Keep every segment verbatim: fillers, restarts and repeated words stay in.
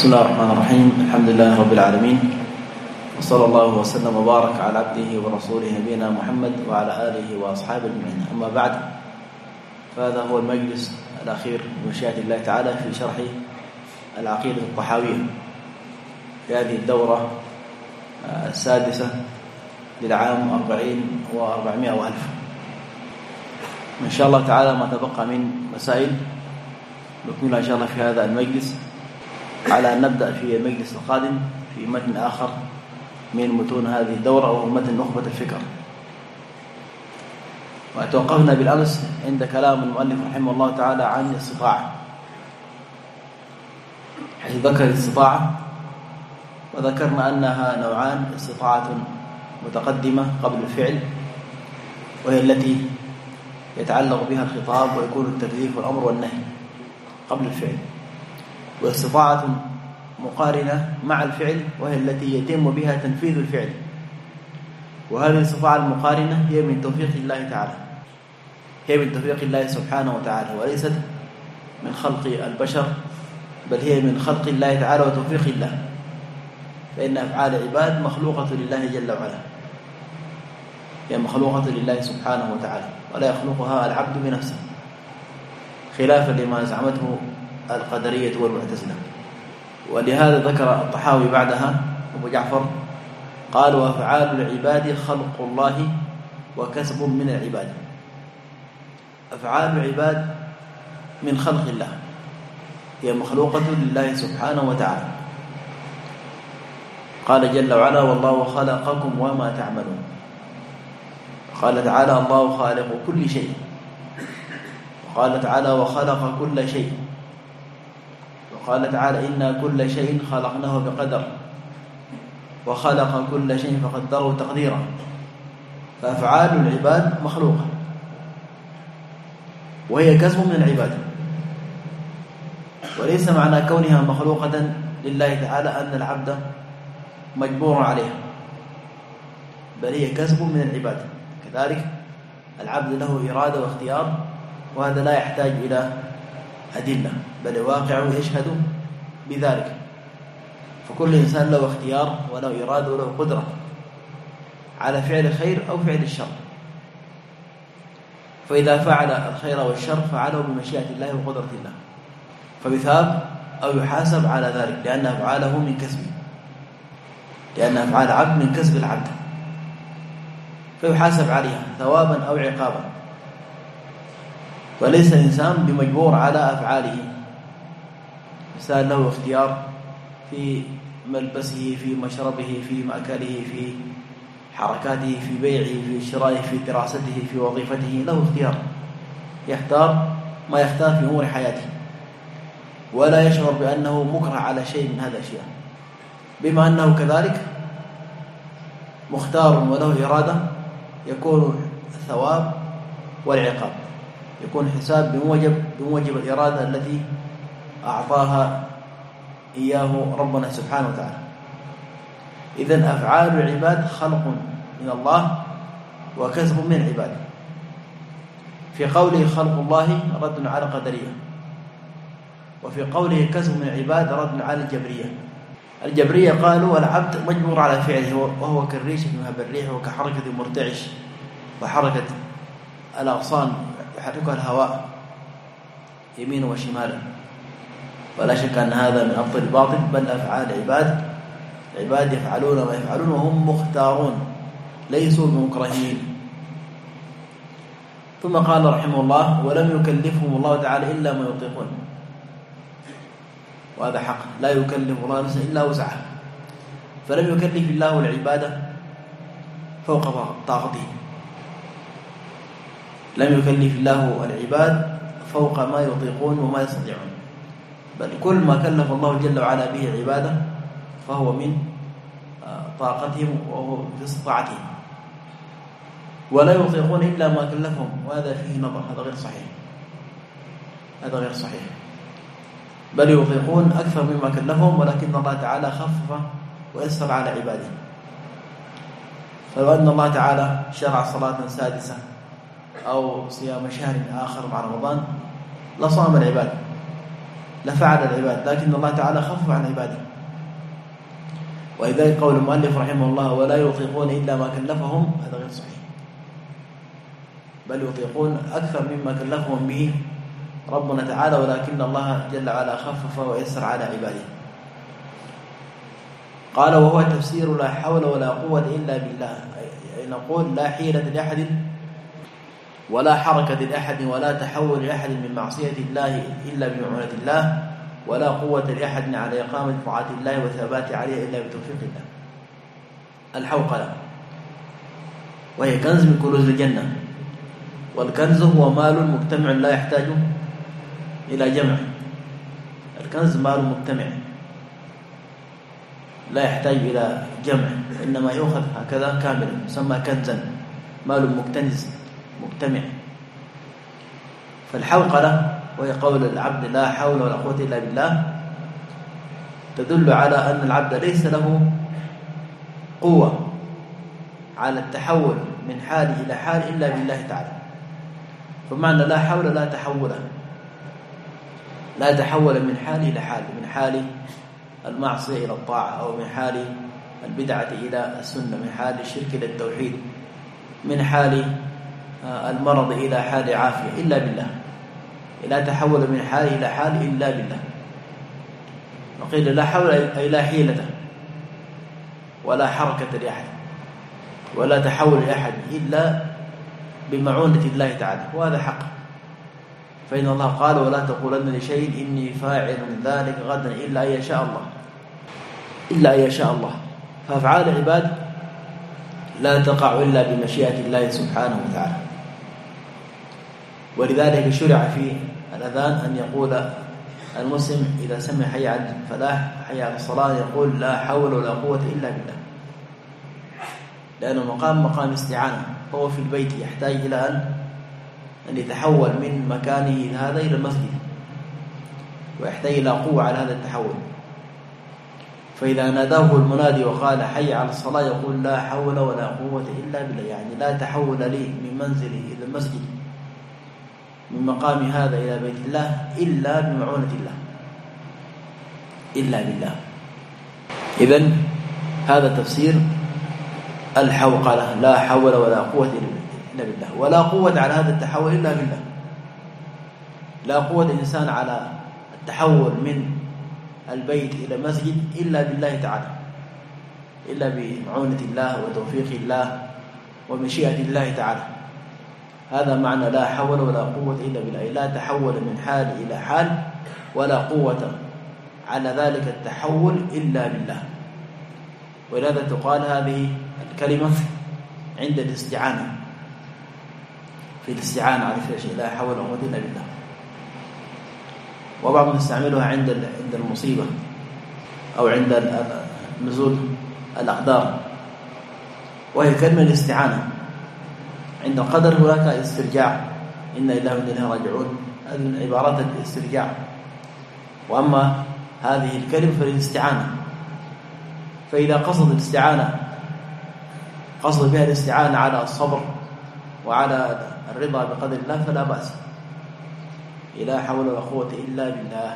بسم الله الرحمن الرحيم. الحمد لله رب العالمين، وصلى الله وسلم وبارك على عبده ورسوله نبينا محمد وعلى آله وأصحابه أجمعين. أما بعد، فهذا هو المجلس الأخير بمشيئة الله تعالى في شرح العقيدة الطحاوية في هذه الدورة السادسة للعام أربعين وأربعمائة وألف. إن شاء الله تعالى ما تبقى من مسائل نكملها إن شاء الله في هذا المجلس، على أن نبدأ في المجلس القادم في متن آخر من متون هذه الدورة، وهو متن نخبة الفكر. وتوقفنا بالأمس عند كلام المؤلف رحمه الله تعالى عن الاستطاعة، حيث ذكر الاستطاعة وذكرنا أنها نوعان: استطاعة متقدمة قبل الفعل، وهي التي يتعلق بها الخطاب ويكون التكليف والأمر والنهي قبل الفعل، واستطاعة مقارنة مع الفعل وهي التي يتم بها تنفيذ الفعل. وهذه الاستطاعة المقارنة هي من توفيق الله تعالى، هي من توفيق الله سبحانه وتعالى، وليست من خلق البشر، بل هي من خلق الله تعالى وتوفيق الله، فإن أفعال العباد مخلوقة لله جل وعلا، هي مخلوقة لله سبحانه وتعالى، ولا يخلقها العبد بنفسه، خلافا لما زعمته القدرية والمعتزلة. ولهذا ذكر الطحاوي بعدها أبو جعفر قال: وأفعال العباد خلق الله وكسب من العباد. أفعال العباد من خلق الله، هي مخلوقة لله سبحانه وتعالى. قال جل وعلا: والله خلقكم وما تعملون. قال تعالى: الله خالق كل شيء. وقال تعالى: وخلق كل شيء. وقال تعالى: إنا كل شيء خلقناه بقدر، وخلق كل شيء فقدره تقديرا. فأفعال العباد مخلوقة، وهي كسب من العباد، وليس معنى كونها مخلوقة لله تعالى أن العبد مجبور عليها، بل هي كسب من العباد. كذلك العبد له إرادة واختيار، وهذا لا يحتاج إلى أدلة، بل واقعه يشهد بذلك. فكل إنسان له اختيار وله إرادة وله قدرة على فعل الخير أو فعل الشر، فإذا فعل الخير والشر فعله بمشيئة الله وقدرة الله، فيثاب أو يحاسب على ذلك، لأن أفعاله من كسبه، لأن أفعال العبد من كسب العبد، فيحاسب عليها ثوابا أو عقابا. وليس الإنسان بمجبور على أفعاله، إنسان له اختيار في ملبسه، في مشربه، في مأكله، في حركاته، في بيعه، في شرائه، في دراسته، في وظيفته، له اختيار، يختار ما يختار في أمور حياته، ولا يشعر بأنه مكره على شيء من هذا الأشياء، بما أنه كذلك مختار وله إرادة، يكون الثواب والعقاب، يكون حساب بموجب بموجب الإرادة التي أعطاها إياه ربنا سبحانه وتعالى. إذن أفعال العباد خلق من الله وكسب من العباد. في قوله خلق الله رد على القدرية، وفي قوله كسب من العباد رد على الجبرية. الجبرية قالوا العبد مجبور على فعله، وهو كالريش في مهب الريح، وكحركة المرتعش وحركة الأغصان يحركها الهواء يمين وشمالا. ولا شك أن هذا من أفضل الباطل، بل أفعال العباد العباد يفعلون ما يفعلون وهم مختارون، ليسوا بمكرهين. ثم قال رحمه الله: ولم يكلفهم الله تعالى إلا ما يطيقون. وهذا حق، لا يكلف الله نفسا إلا وسعها، فلم يكلف الله العبادة فوق طاقته، لم يكلف الله العباد فوق ما يطيقون وما يستطيعون، بل كل ما كلف الله جل وعلا به عباده فهو من طاقتهم وهو في استطاعتهم، ولا يطيقون إلا ما كلفهم، وهذا فيه نظر، هذا غير صحيح، هذا غير صحيح، بل يطيقون أكثر مما كلفهم، ولكن الله تعالى خفف ويسر على عباده. فلو أن الله تعالى شرع صلاة سادسة أو صيام شهر آخر مع رمضان لصام العباد، لفعل العباد، لكن الله تعالى خفف عن عباده. ولذلك قول المؤلف رحمه الله ولا يطيقون إلا ما كلفهم، هذا غير صحيح، بل يطيقون أكثر مما كلفهم به ربنا تعالى، ولكن الله جل وعلا خفف ويسر على عباده. قال وهو تفسير لا حول ولا قوة إلا بالله، أي نقول لا حيلة لأحد ولا حركة لأحد ولا تحول لأحد من معصية الله إلا بمعونة الله، ولا قوة لأحد على إقامة طاعة الله والثبات عليها إلا بتوفيق الله. الحوقلة وهي كنز من كنوز الجنة، والكنز هو مال مجتمع لا يحتاج إلى جمع. الكنز مال مجتمع لا يحتاج إلى جمع، إنما يؤخذ هكذا كاملا، يسمى كنزا، مال مكتنز مجتمع. فالحوقلة وهي قول العبد لا حول ولا قوة إلا بالله تدل على أن العبد ليس له قوة على التحول من حال إلى حال إلا بالله تعالى. فمعنى لا حول لا تحول، لا تحول من حال إلى حال، من حال المعصية إلى الطاعة، أو من حال البدعة إلى السنة، من حال الشرك إلى التوحيد، من حال المرض إلى حال عافية إلا بالله. لا تحول من حال إلى حال إلا بالله. وقيل لا حول أي لا حيلة ولا حركة لأحد ولا تحول لأحد إلا بمعونة الله تعالى، وهذا حق. فإن الله قال ولا تقولن لشيء إني فاعل ذلك غدا إلا أن يشاء الله، إلا أن يشاء الله. فأفعال العباد لا تقع إلا بمشيئة الله سبحانه وتعالى. ولذلك شرع في الأذان أن يقول المسلم إذا سمع حي على الفلاح حي على الصلاة يقول لا حول ولا قوة إلا بالله، لأنه مقام مقام استعانة، هو في البيت يحتاج إلى أن أن يتحول من مكانه هذا إلى المسجد، ويحتاج إلى قوة على هذا التحول. فإذا ناداه المنادي وقال حي على الصلاة يقول لا حول ولا قوة إلا بالله، يعني لا تحول لي من منزلي إلى المسجد، من مقام هذا إلى بيت الله إلا بمعونة الله، إلا بالله. إذن هذا تفسير الحوقلة، لا حول ولا قوة إلا بالله. ولا قوة على هذا التحول إلا بالله. لا قوة الإنسان على التحول من البيت إلى مسجد إلا بالله تعالى، إلا بمعونة الله وتوفيق الله ومشيئة الله تعالى. هذا معنى لا حول ولا قوة إلا بالله، لا تحول من حال إلى حال ولا قوة على ذلك التحول إلا بالله. ولهذا تقال هذه الكلمة عند الاستعانة، في الاستعانة على شيء لا حول ولا قوة إلا بالله. وبعضهم يستعملها عند عند المصيبة أو عند نزول الأقدار، وهي كلمة الاستعانة. عند القدر هناك استرجاع، إن إله وإنا إليه راجعون، هذه من عبارات الاسترجاع. وأما هذه الكلمة فالاستعانة. فإذا قصد الاستعانة قصد بها الاستعانة على الصبر وعلى الرضا بقدر الله فلا بأس. لا حول ولا قوة إلا بالله.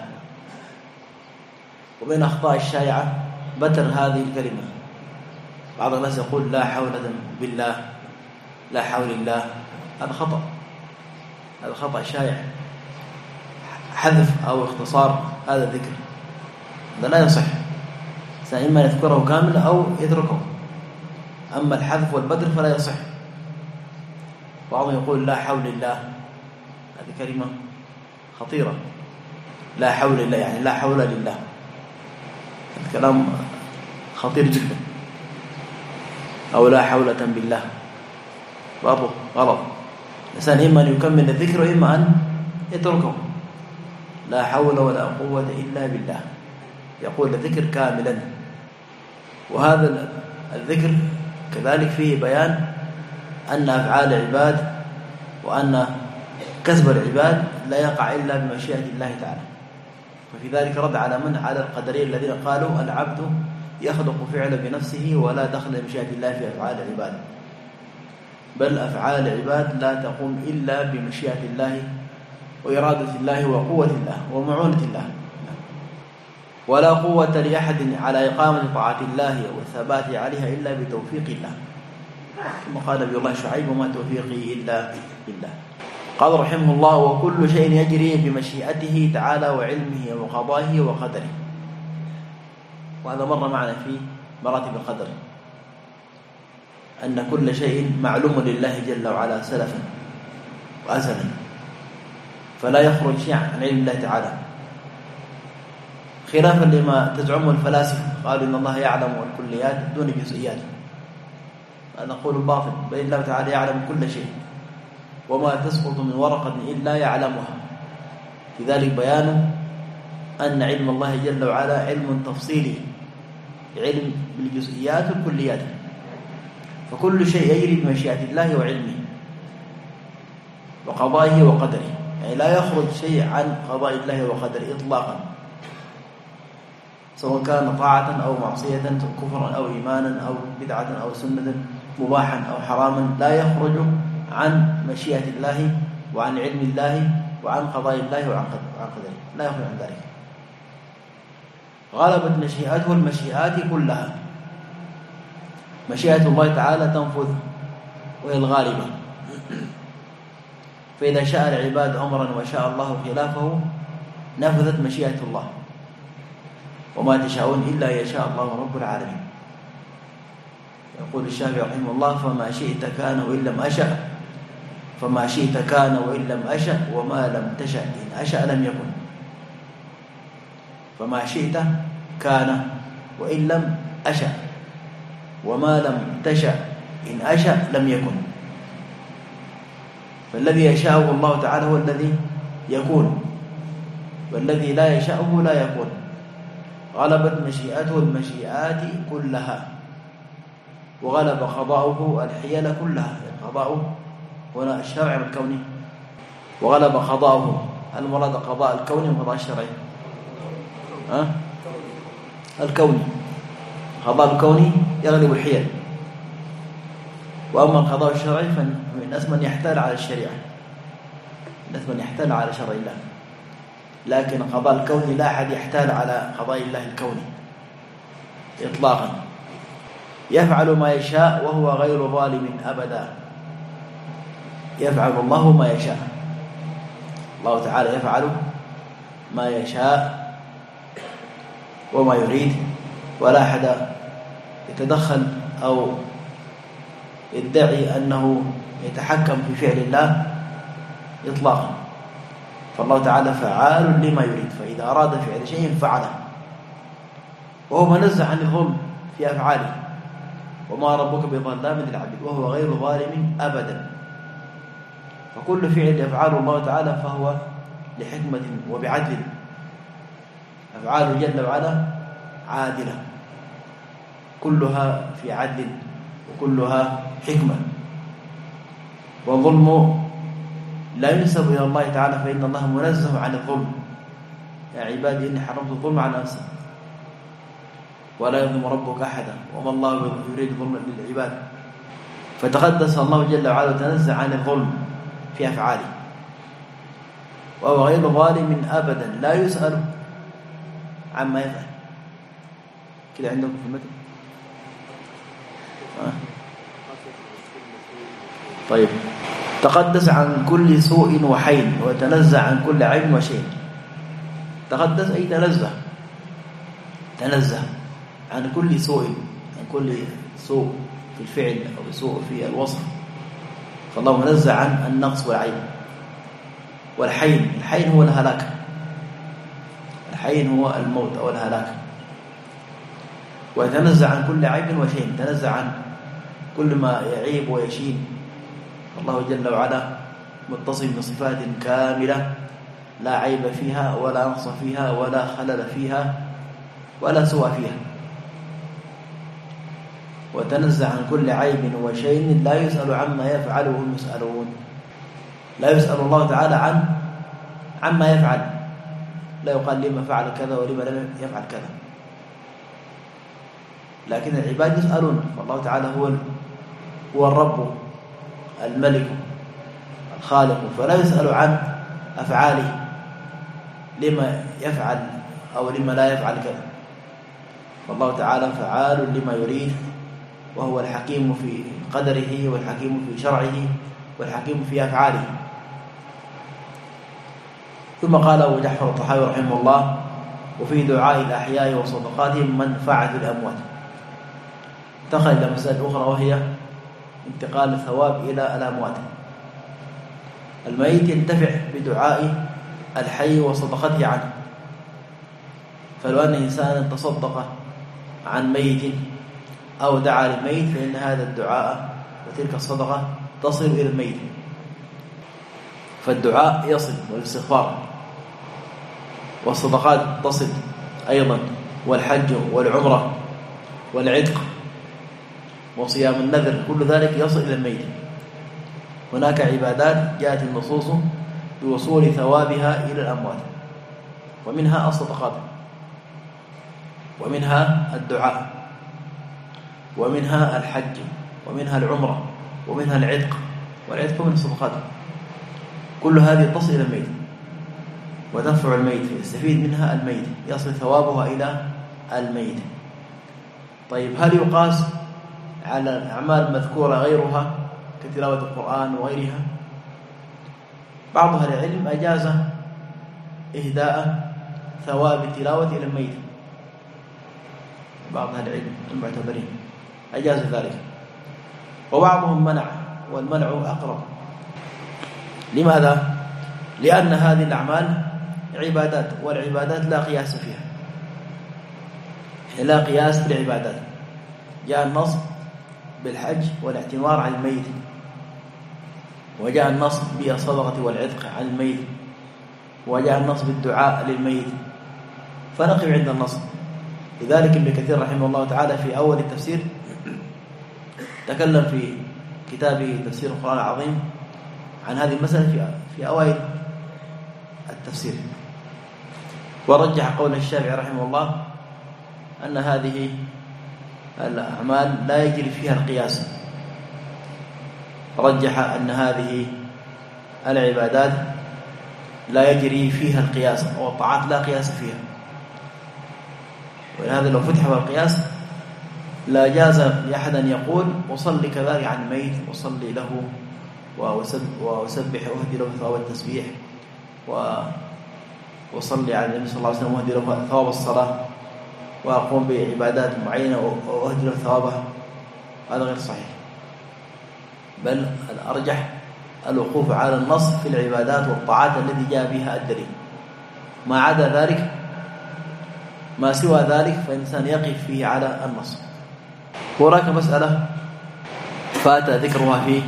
ومن أخطاء الشائعة بتر هذه الكلمة. بعض الناس يقول لا حول بالله، لا حول الله، هذا خطأ، هذا خطأ شائع. حذف أو اختصار هذا الذكر هذا لا يصح، إما يذكره كاملا أو يتركه. أما الحذف والبدر فلا يصح. بعضهم يقول لا حول الله، هذه كلمة خطيرة. لا حول الله يعني لا حول لله، الكلام خطير جدا. أو لا حولة بالله برضه غلط. الإنسان إما أن يكمل الذكر وإما أن يتركه. لا حول ولا قوة إلا بالله، يقول الذكر كاملا. وهذا الذكر كذلك فيه بيان أن أفعال العباد وأن كسب العباد لا يقع إلا بمشيئة الله تعالى. وفي ذلك رد على من على القدرية الذين قالوا العبد يخلق فعل بنفسه ولا دخل مشيئة الله في أفعال العباد، بل أفعال العباد لا تقوم إلا بمشيئة الله وإرادة الله وقوة الله ومعونة الله. ولا قوة لأحد على إقامة طاعة الله والثبات عليها إلا بتوفيق الله. ثم قال نبي الله شعيب: وما توفيقي إلا بالله. قال رحمه الله: وكل شيء يجري بمشيئته تعالى وعلمه وقضائه وقدره. وهذا مر معنا في مراتب القدر، أن كل شيء معلوم لله جل وعلا سلفا وأزلا، فلا يخرج شيء عن علم الله تعالى، خلافا لما تزعمه الفلاسفة، قالوا إن الله يعلم الكليات دون جزئيات. هذا قول باطل، بل الله تعالى يعلم كل شيء، وما تسقط من ورقة إلا يعلمها. لذلك بيان أن علم الله جل وعلا علم تفصيلي، علم بالجزئيات والكليات، فكل شيء يجري بمشيئة الله وعلمه وقضائه وقدره، يعني لا يخرج شيء عن قضاء الله وقدره إطلاقا، سواء كان طاعة أو معصية، كفرا أو إيمانا أو بدعة أو سنة، مباحا أو حراما، لا يخرج عن مشيئة الله وعن علم الله وعن قضاء الله وعن قدره، لا يخرج عن ذلك. غلبت مشيئته المشيئات كلها. مشيئة الله تعالى تنفذ وهي الغالبة، فإذا شاء العباد أمرا وشاء الله خلافه نفذت مشيئة الله، وما تشاءون إلا يشاء الله رب العالمين. يقول الشافعي رحمه الله: فما شئت كان وإن لم أشأ، فما شئت كان وإن لم أشأ، وما لم تشأ إن أشأ لم يكن. فما شئت كان وإن لم أشأ، وما لم تشأ إن أشأ لم يكن. فالذي يشاءه الله تعالى هو الذي يكون، والذي لا يشاءه لا يكون. غلبت مشيئته المشيئات كلها، وغلب قضاؤه الحيل كلها. القضاء هنا الشرع والكوني، وغلب قضاؤه المراد قضاء الكوني وقضاء الشرعي. أه؟ الكوني، قضاء الكوني يغلب الحيل، وأما القضاء الشرعي فمن الناس من يحتال على الشريعة، الناس من يحتال على شرع الله، لكن قضاء الكوني لا أحد يحتال على قضاء الله الكوني إطلاقا. يفعل ما يشاء وهو غير ظالم أبدا. يفعل الله ما يشاء، الله تعالى يفعل ما يشاء وما يريد، ولا أحد يتدخل أو يدعي أنه يتحكم في فعل الله إطلاقا. فالله تعالى فعال لما يريد، فإذا أراد فعل شيء فعله، وهو منزه عن الظلم في أفعاله. وما ربك بظلام للعبيد، وهو غير ظالم أبدا. فكل فعل يفعله الله تعالى فهو لحكمة وبعدل. أفعاله جل وعلا عادلة، كلها في عدل وكلها حكمة. والظلم لا ينسب إلى الله تعالى، فإن الله منزه عن الظلم. يا عبادي إني حرمت الظلم على نفسي ولا يظلم ربك أحدا وما الله يريد ظلما للعباد. فتقدس الله جل وعلا وتنزه عن الظلم في أفعاله، وهو غير ظالم أبدا، لا يسأل عما يفعل. كده عندكم في المتن؟ آه. طيب، تقدس عن كل سوء وحين، وتنزه عن كل عيب وشين. تقدس أي تنزه، تنزه عن كل سوء، عن كل سوء في الفعل أو سوء في الوصف. فالله منزه عن النقص والعيب. والحين، الحين هو الهلاك، الحين هو الموت أو الهلاك. ويتنزه عن كل عيب وشين، تنزه عن كل ما يعيب ويشين. الله جل وعلا متصف بصفات كاملة لا عيب فيها ولا نقص فيها ولا خلل فيها ولا سوء فيها. وتنزه عن كل عيب وشين، لا يسأل عما يفعل وهم يسألون. لا يسأل الله تعالى عن عما يفعل، لا يقال لما فعل كذا ولما لم يفعل كذا، لكن العباد يسألون. فالله تعالى هو هو الرب الملك الخالق، فلا يسأل عن أفعاله لما يفعل أو لما لا يفعل كذا. فالله تعالى فعال لما يريد، وهو الحكيم في قدره والحكيم في شرعه والحكيم في أفعاله. ثم قال أبو جعفر الطحاوي رحمه الله: وفي دعاء الأحياء وصدقاتهم منفعة الأموات. انتقل إلى مسألة أخرى، وهي انتقال الثواب إلى الأموات. الميت ينتفع بدعاء الحي وصدقته عنه، فلو أن إنسانا تصدق عن ميت أو دعا للميت فإن هذا الدعاء وتلك الصدقة تصل إلى الميت. فالدعاء يصل والاستغفار، والصدقات تصل أيضا، والحج والعمرة والعتق وصيام النذر، كل ذلك يصل إلى الميت. هناك عبادات جاءت النصوص بوصول ثوابها إلى الأموات، ومنها الصدقات، ومنها الدعاء، ومنها الحج، ومنها العمرة، ومنها العتق، والعتق من الصدقات. كل هذه تصل إلى الميت وتنفع الميت، يستفيد منها الميت، يصل ثوابها إلى الميت. طيب، هل يقاس على الأعمال المذكورة غيرها كتلاوة القرآن وغيرها؟ بعض أهل العلم أجاز إهداء ثواب التلاوة إلى الميت، بعض أهل العلم المعتبرين أجاز ذلك، وبعضهم منع، والمنع أقرب. لماذا؟ لأن هذه الأعمال عبادات، والعبادات لا قياس فيها، لا قياس في العبادات. جاء النص بالحج والاعتمار عن الميت، وجاء النص بالصدقة والعتق عن الميت، وجاء النص بالدعاء للميت، فنقف عند النص. لذلك ابن كثير رحمه الله تعالى في أول التفسير تكلم في كتابه تفسير القرآن العظيم عن هذه المسألة في في أوائل التفسير، ورجح قول الشافعي رحمه الله أن هذه الأعمال لا يجري فيها القياس. رجح أن هذه العبادات لا يجري فيها القياس، أو الطاعات لا قياس فيها. ولهذا لو فتح القياس لا جاز لأحد أن يقول وصلي كذلك عن الميت، وصلي له وسبح وأهدي له ثواب التسبيح، وصلي على النبي صلى الله عليه وسلم وأهدي له ثواب الصلاة، وأقوم بعبادات معينة وأهدي له ثوابها. هذا غير صحيح، بل الأرجح الوقوف على النص في العبادات والطاعات الذي جاء بها الدليل. ما عدا ذلك، ما سوى ذلك فإنسان يقف فيه على النص. هناك مسألة فات ذكرها في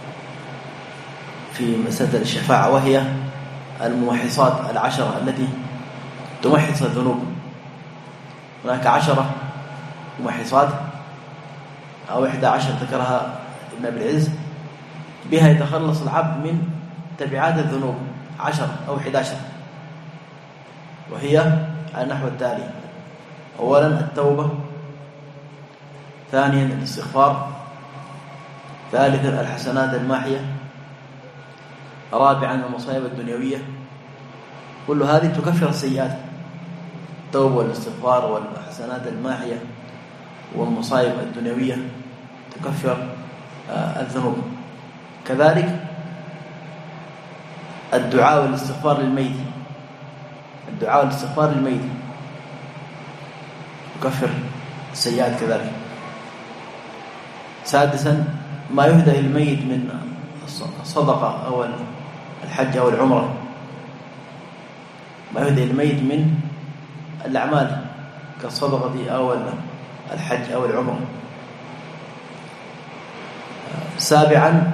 في مسألة الشفاعة، وهي الممحصات العشرة التي تمحص الذنوب. هناك عشرة ممحصات أو إحدى عشر ذكرها ابن أبي العز، بها يتخلص العبد من تبعات الذنوب، عشر أو إحدى عشر، وهي على النحو التالي: أولا التوبة، ثانيا الاستغفار، ثالثا الحسنات الماحية، رابعا المصائب الدنيوية. كل هذه تكفر السيئات، التوبة والاستغفار والحسنات الماحية والمصائب الدنيوية تكفر الذنوب. كذلك الدعاء والاستغفار للميت، الدعاء والاستغفار للميت يكفر السيئات كذلك. سادسا ما يهدى للميت من الصدقة أو الحج أو العمرة، ما يهدى للميت من الأعمال كالصدقة أو الحج أو العمرة. سابعا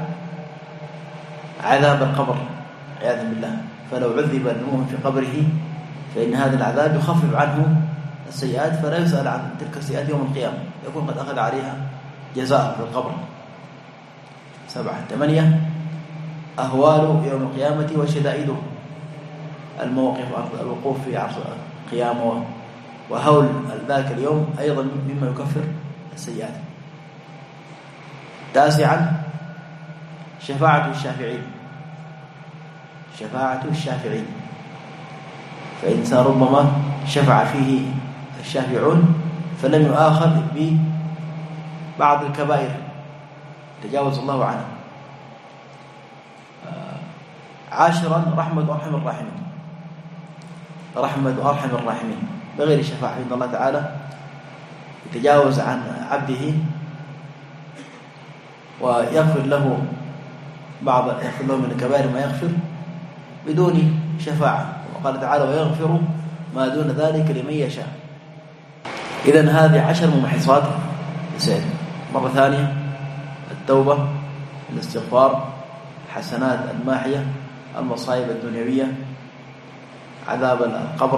عذاب القبر عياذا بالله، فلو عذب المؤمن في قبره فإن هذا العذاب يخفف عنه السيئات، فلا يسأل عن تلك السيئات يوم القيامة، يكون قد أخذ عليها جزاء في القبر. سبعة. ثمانية أهوال يوم القيامة وشدائده، الموقف، الوقوف في عرص القيامة وهول ذاك اليوم أيضا مما يكفر السيئات. تاسعا شفاعة الشافعين، شفاعة الشافعين، فإنسان ربما شفع فيه الشافعون فلم يؤاخذ ببعض الكبائر تجاوز الله عنه. عاشرا رحمة أرحم الراحمين، رحمة أرحم الراحمين بغير شفاعة، إن الله تعالى يتجاوز عن عبده ويغفر له بعض يغفر له من الكبائر ما يغفر بدون شفاعة. وقال تعالى ويغفر ما دون ذلك لمن يشاء. إذن هذه عشر ممحصات لسعد. مرة ثانية التوبة، الاستغفار، الحسنات الماحية، المصائب الدنيوية، عذاب القبر،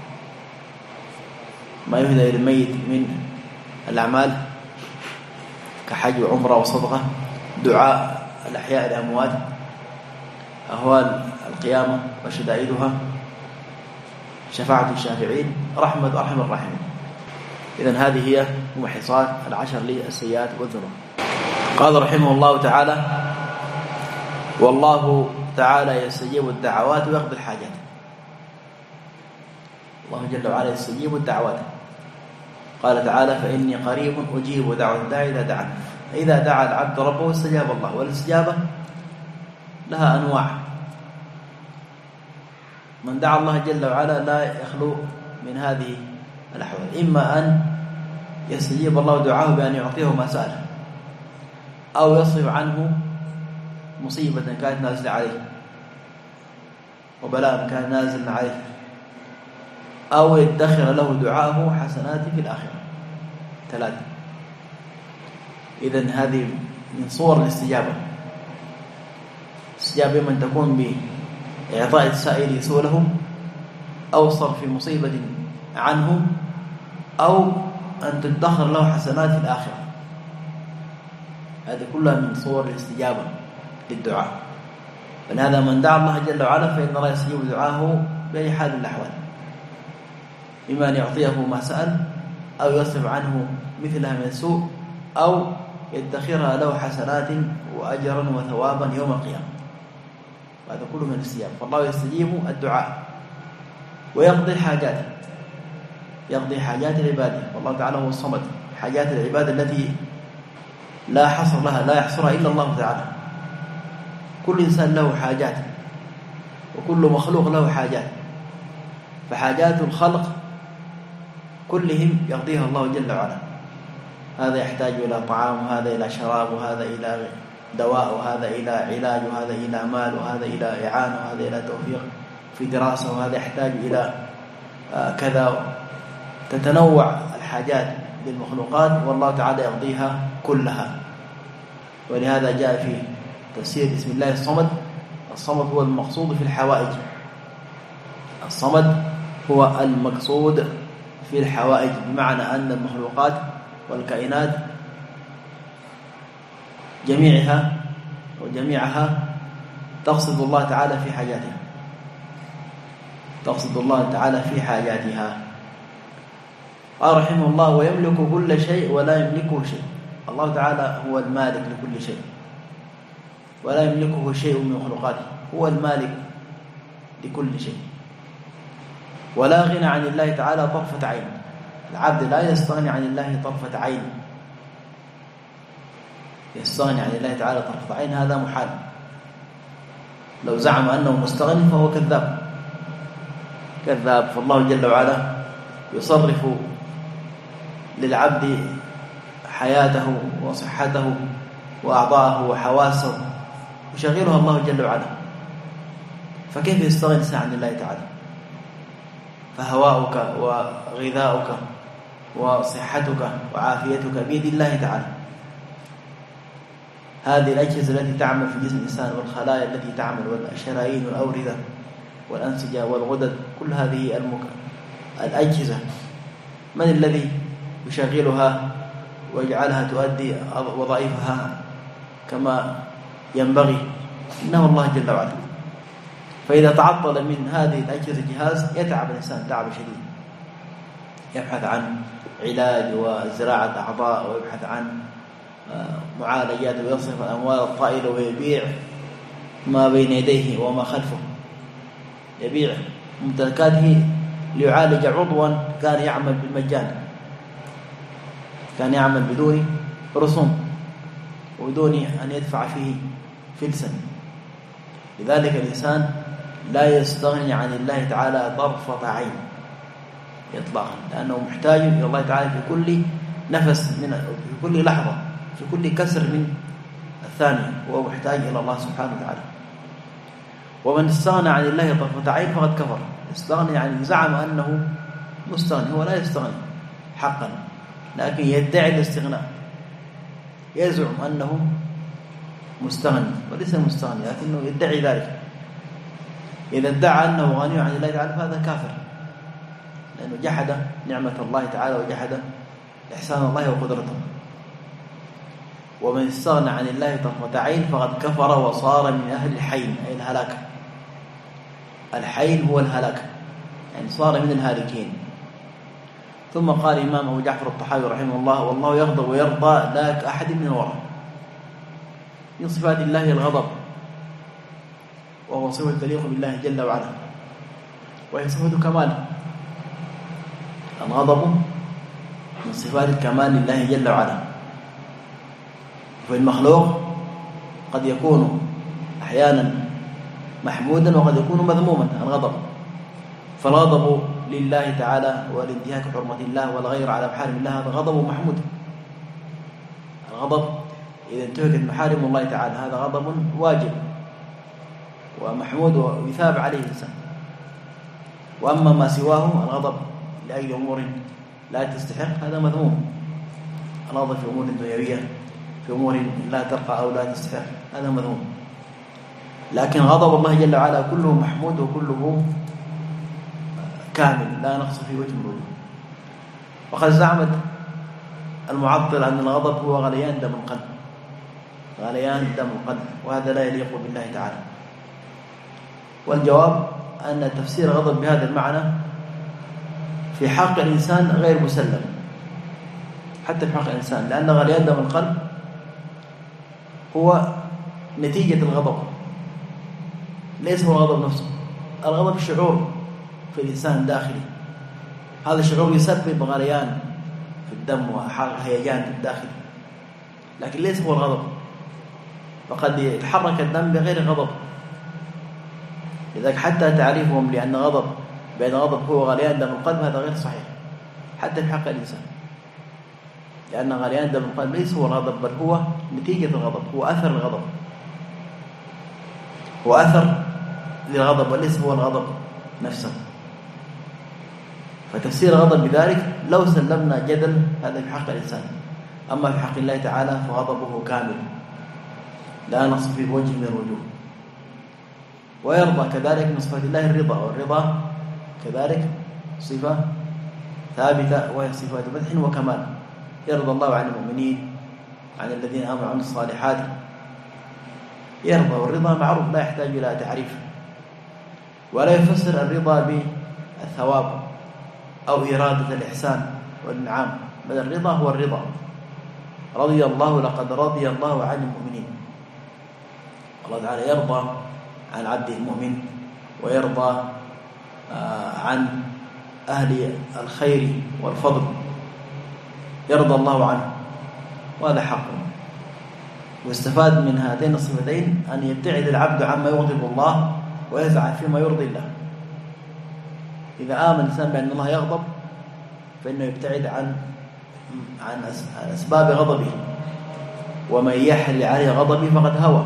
ما يهدى إلى الميت من الأعمال كحج وعمرة وصدقة، دعاء الأحياء الأموات، أهوال القيامة وشدائدها، شفاعة الشافعين، رحمة أرحم الراحمين. إذن هذه هي ممحصات العشر للسيئات والذنوب. قال رحمه الله تعالى والله تعالى يستجيب الدعوات ويقضي الحاجات. الله جل وعلا يستجيب الدعوات. قال تعالى فإني قريب أجيب دعوة الداعي إذا دعاني. إذا دعا العبد ربه استجاب الله. والاستجابة لها أنواع. من دعا الله جل وعلا لا يخلو من هذه الأحوال، إما أن يستجيب الله دعاه بأن يعطيه ما سأله، أو يصرف عنه مصيبة كانت نازلة عليه وبلاء كان نازل عليه، أو يدخر له دعاءه حسنات في الآخرة. ثلاثة. إذن هذه من صور الاستجابة. استجابة من تكون بإعطاء السائل سؤله، أو صرف مصيبة عنه، أو أن تدخر له حسنات في الآخرة. هذه كلها من صور الاستجابة للدعاء. فلهذا من دعا الله جل وعلا فإن الله يستجيب دعاه بأي حال من الأحوال، إما أن يعطيه ما سأل، أو يصرف عنه مثلها من السوء، أو يدخرها له حسنات وأجرا وثوابا يوم القيامة. هذا كله من الاستجابة. فالله يستجيب الدعاء ويقضي الحاجات، يقضي حاجات العباد. والله تعالى هو الصمد. حاجات العباد التي لا حصر لها، لا يحصرها إلا الله تعالى. كل إنسان له حاجات، وكل مخلوق له حاجات. فحاجات الخلق كلهم يقضيها الله جل وعلا. هذا يحتاج إلى طعام، وهذا إلى شراب، وهذا إلى دواء، وهذا إلى علاج، وهذا إلى مال، وهذا إلى إعانة، وهذا إلى توفيق في دراسة، وهذا يحتاج إلى كذا. تتنوع الحاجات للمخلوقات والله تعالى يقضيها كلها. ولهذا جاء في تفسير اسم الله الصمد. الصمد هو المقصود في الحوائج. الصمد هو المقصود في الحوائج، بمعنى أن المخلوقات والكائنات جميعها وجميعها تقصد الله تعالى في حاجاتها، تقصد الله تعالى في حاجاتها. قال رحمه الله ويملك كل شيء ولا يملكه شيء. الله تعالى هو المالك لكل شيء ولا يملكه شيء من مخلوقاته. هو المالك لكل شيء، ولا غنى عن الله تعالى طرفة عين. العبد لا يستغني عن الله طرفة عين. يستغني عن الله تعالى طرفة عين هذا محال. لو زعم أنه مستغني فهو كذاب كذاب. فالله جل وعلا يصرف للعبد حياته وصحته وأعضاءه وحواسه، يشغلها الله جل وعلا. فكيف يستغني عن الله تعالى؟ فهواؤك وغذاؤك وصحتك وعافيتك بيد الله تعالى. هذه الأجهزة التي تعمل في جسم الإنسان، والخلايا التي تعمل، والشرايين والأوردة والأنسجة والغدد، كل هذه المك... الأجهزة من الذي يشغلها ويجعلها تؤدي وظائفها كما ينبغي؟ إنه الله جل وعلا. فإذا تعطل من هذه الأجهزة جهاز يتعب الإنسان تعب شديد، يبحث عن علاج وزراعة أعضاء، ويبحث عن معالجات، ويصرف الأموال الطائلة ويبيع ما بين يديه وما خلفه، يبيع ممتلكاته ليعالج عضوا كان يعمل بالمجان، كان يعمل بدون رسوم وبدون أن يدفع فيه فلسا. لذلك الإنسان لا يستغني عن الله تعالى طرفة عين إطلاقا، لأنه محتاج إلى الله تعالى في كل نفس من في كل لحظة، في كل كسر من الثانية، وهو محتاج إلى الله سبحانه وتعالى. ومن استغنى عن الله طرفة عين فقد كفر. استغنى يعني زعم أنه مستغني، هو لا يستغني حقا، لكن يدعي الاستغناء، يزعم أنه مستغني وليس مستغني، لكنه يدعي ذلك. إذا ادعى أنه غني عن الله تعالى فهذا كافر، لأنه جحد نعمة الله تعالى وجحد إحسان الله وقدرته. ومن استغنى عن الله طرفة عين فقد كفر وصار من أهل الحين، أي الهلاك. الحين هو الهلاك، يعني صار من الهالكين. ثم قال الإمام أبو جعفر الطحاوي رحمه الله: والله يغضب ويرضى لا كأحد من الورى. من صفات الله الغضب، وهو صفة تليق بالله جل وعلا، وهي صفة كمال. الغضب من صفات الكمال لله جل وعلا. فالمخلوق قد يكون أحيانا محمودا وقد يكون مذموما الغضب. فالغضب لله تعالى والانتهاك حرمة الله والغير على محارم الله هذا غضب محمود. الغضب إذا انتهكت محارم الله تعالى هذا غضب واجب ومحمود ويثاب عليه الإنسان. وأما ما سواه الغضب لأجل أمور لا تستحق هذا مذموم. الغضب في أمور دنيوية، في أمور لا ترقى أو لا تستحق هذا مذموم. لكن غضب الله جل وعلا كله محمود وكله كامل لا نقص في وجه من الوجوه. وقد زعمت المعطل أن الغضب هو غليان دم القلب، غليان دم القلب، وهذا لا يليق بالله تعالى. والجواب أن تفسير الغضب بهذا المعنى في حق الإنسان غير مسلم، حتى في حق الإنسان، لأن غليان دم القلب هو نتيجة الغضب، ليس هو الغضب نفسه. الغضب شعور في الإنسان داخلي، هذا الشعور يسبب غليان في الدم وهيجان في الداخل، لكن ليس هو الغضب. فقد يتحرك الدم بغير غضب. لذلك حتى تعريفهم لأن غضب بين غضب هو غليان دم القلب هذا غير صحيح حتى في حق الإنسان، لأن غليان دم القلب ليس هو الغضب، بل هو نتيجة الغضب، هو أثر الغضب، هو أثر للغضب وليس هو الغضب نفسه. فتفسير الغضب بذلك لو سلمنا جدل هذا في حق الإنسان. أما في حق الله تعالى فغضبه كامل لا نقص في وجه من الوجوه. ويرضى كذلك من صفات الله الرضا، والرضا كذلك صفة ثابتة وهي صفة مدح وكمال. يرضى الله عن المؤمنين، عن الذين آمنوا وعملوا الصالحات. يرضى، والرضا معروف لا يحتاج إلى تعريف. ولا يفسر الرضا بالثواب أو إرادة الإحسان والإنعام، بل الرضا هو الرضا. رضي الله، لقد رضي الله عن المؤمنين. الله تعالى يرضى عن عبده المؤمن، ويرضى عن أهل الخير والفضل، يرضى الله عنه، وهذا حق. واستفاد من هاتين الصفتين أن يبتعد العبد عما يغضب الله ويسعى فيما يرضي الله. إذا آمن الإنسان بأن الله يغضب فإنه يبتعد عن عن أسباب غضبه، ومن يحل عليه غضبه فقد هوى.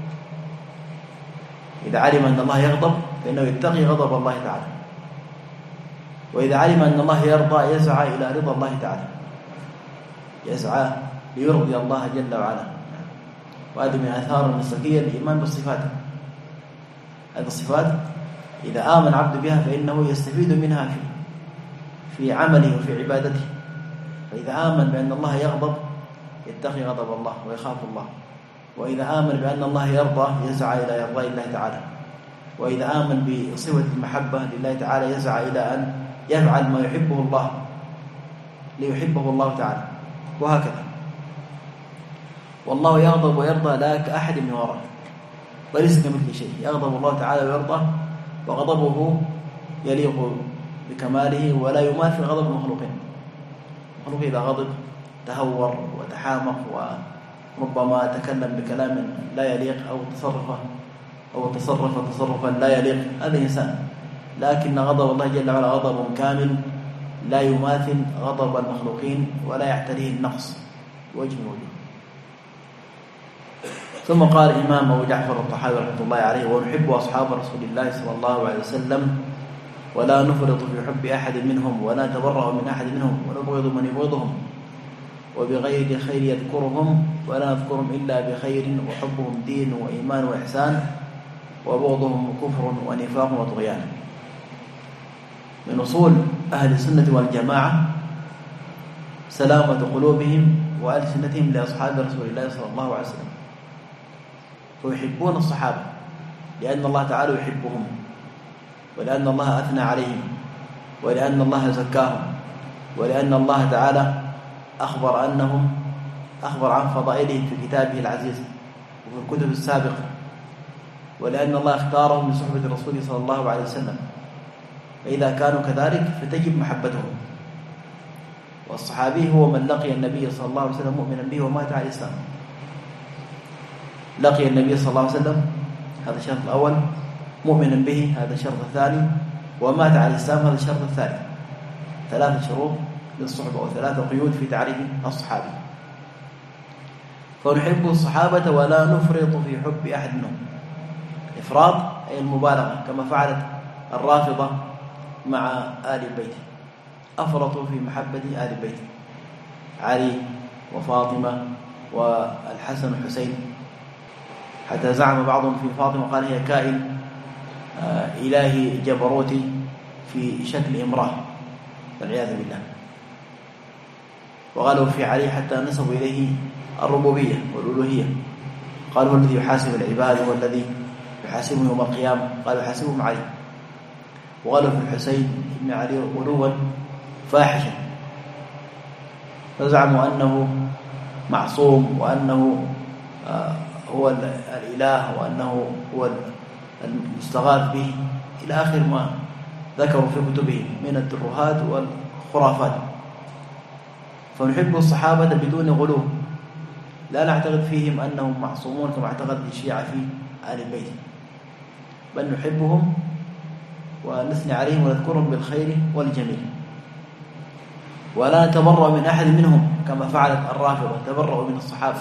إذا علم أن الله يغضب فإنه يتقي غضب الله تعالى، وإذا علم أن الله يرضى يسعى إلى رضا الله تعالى، يسعى ليرضي الله جل وعلا. وهذه من آثار المصداقية الإيمان بالصفات. هذه الصفات إذا آمن عبد بها فإنه يستفيد منها في في عمله وفي عبادته. فإذا آمن بأن الله يغضب يتقي غضب الله ويخاف الله، وإذا آمن بأن الله يرضى يسعى إلى إرضاء الله تعالى، وإذا آمن بصفة المحبة لله تعالى يسعى إلى أن يفعل ما يحبه الله ليحبه الله تعالى، وهكذا. والله يغضب ويرضى لا كأحد من وراءه، وليس كمثل شيء. يغضب الله تعالى ويرضى، وغضبه يليق بكماله ولا يماثل غضب المخلوقين. المخلوق إذا غضب تهور وتحامق وربما تكلم بكلام لا يليق أو تصرف أو تصرف تصرفا لا يليق، هذا إنسان. لكن غضب الله جل وعلا غضب كامل لا يماثل غضب المخلوقين ولا يعتريه النقص وجه من وجوه. ثم قال الإمام أبو جعفر الطحاوي رحمه الله عليه: ونحب أصحاب رسول الله صلى الله عليه وسلم ولا نفرط في حب أحد منهم ولا نتبرأ من أحد منهم ونبغض من يبغضهم وبغير خير يذكرهم ولا نذكرهم إلا بخير وحبهم دين وإيمان وإحسان وبغضهم كفر ونفاق وطغيان. من أصول أهل السنة والجماعة سلامة قلوبهم وألسنتهم لأصحاب رسول الله صلى الله عليه وسلم، فيحبون الصحابة لأن الله تعالى يحبهم ولأن الله أثنى عليهم ولأن الله زكاهم ولأن الله تعالى أخبر أنهم أخبر عن فضائلهم في كتابه العزيز وفي الكتب السابقة، ولأن الله اختارهم لصحبة الرسول صلى الله عليه وسلم. فإذا كانوا كذلك فتجب محبتهم. والصحابي هو من لقي النبي صلى الله عليه وسلم مؤمنا به ومات على الإسلام. لقي النبي صلى الله عليه وسلم، هذا الشرط الأول، مؤمنا به هذا الشرط الثاني، ومات على الإسلام هذا الشرط الثاني. ثلاثة شروط للصحبة وثلاثة قيود في تعريف الصحابي. فنحب الصحابة ولا نفرط في حب أحد منهم. إفراط أي المبالغة كما فعلت الرافضة مع آل البيت، أفرطوا في محبة آل البيت علي وفاطمة والحسن والحسين، حتى زعم بعضهم في فاطمة قال هي كائن آه إلهي جبروتي في شكل امرأة والعياذ بالله. وقالوا في علي حتى نسبوا إليه الربوبية والألوهية، قالوا هو الذي يحاسب العباد هو الذي يحاسبهم يوم القيامة، قالوا يحاسبهم علي. وقالوا في الحسين بن علي غلوا فاحشا، فزعموا أنه معصوم وأنه آه هو الإله وأنه هو المستغاث به إلى آخر ما ذكروا في كتبهم من الترهات والخرافات. فنحب الصحابة بدون غلو، لا نعتقد فيهم أنهم معصومون كما اعتقد الشيعة في آل البيت، بل نحبهم ونثني عليهم ونذكرهم بالخير والجميل. ولا نتبرأ من أحد منهم كما فعلت الرافضة، تبرأوا من الصحابة،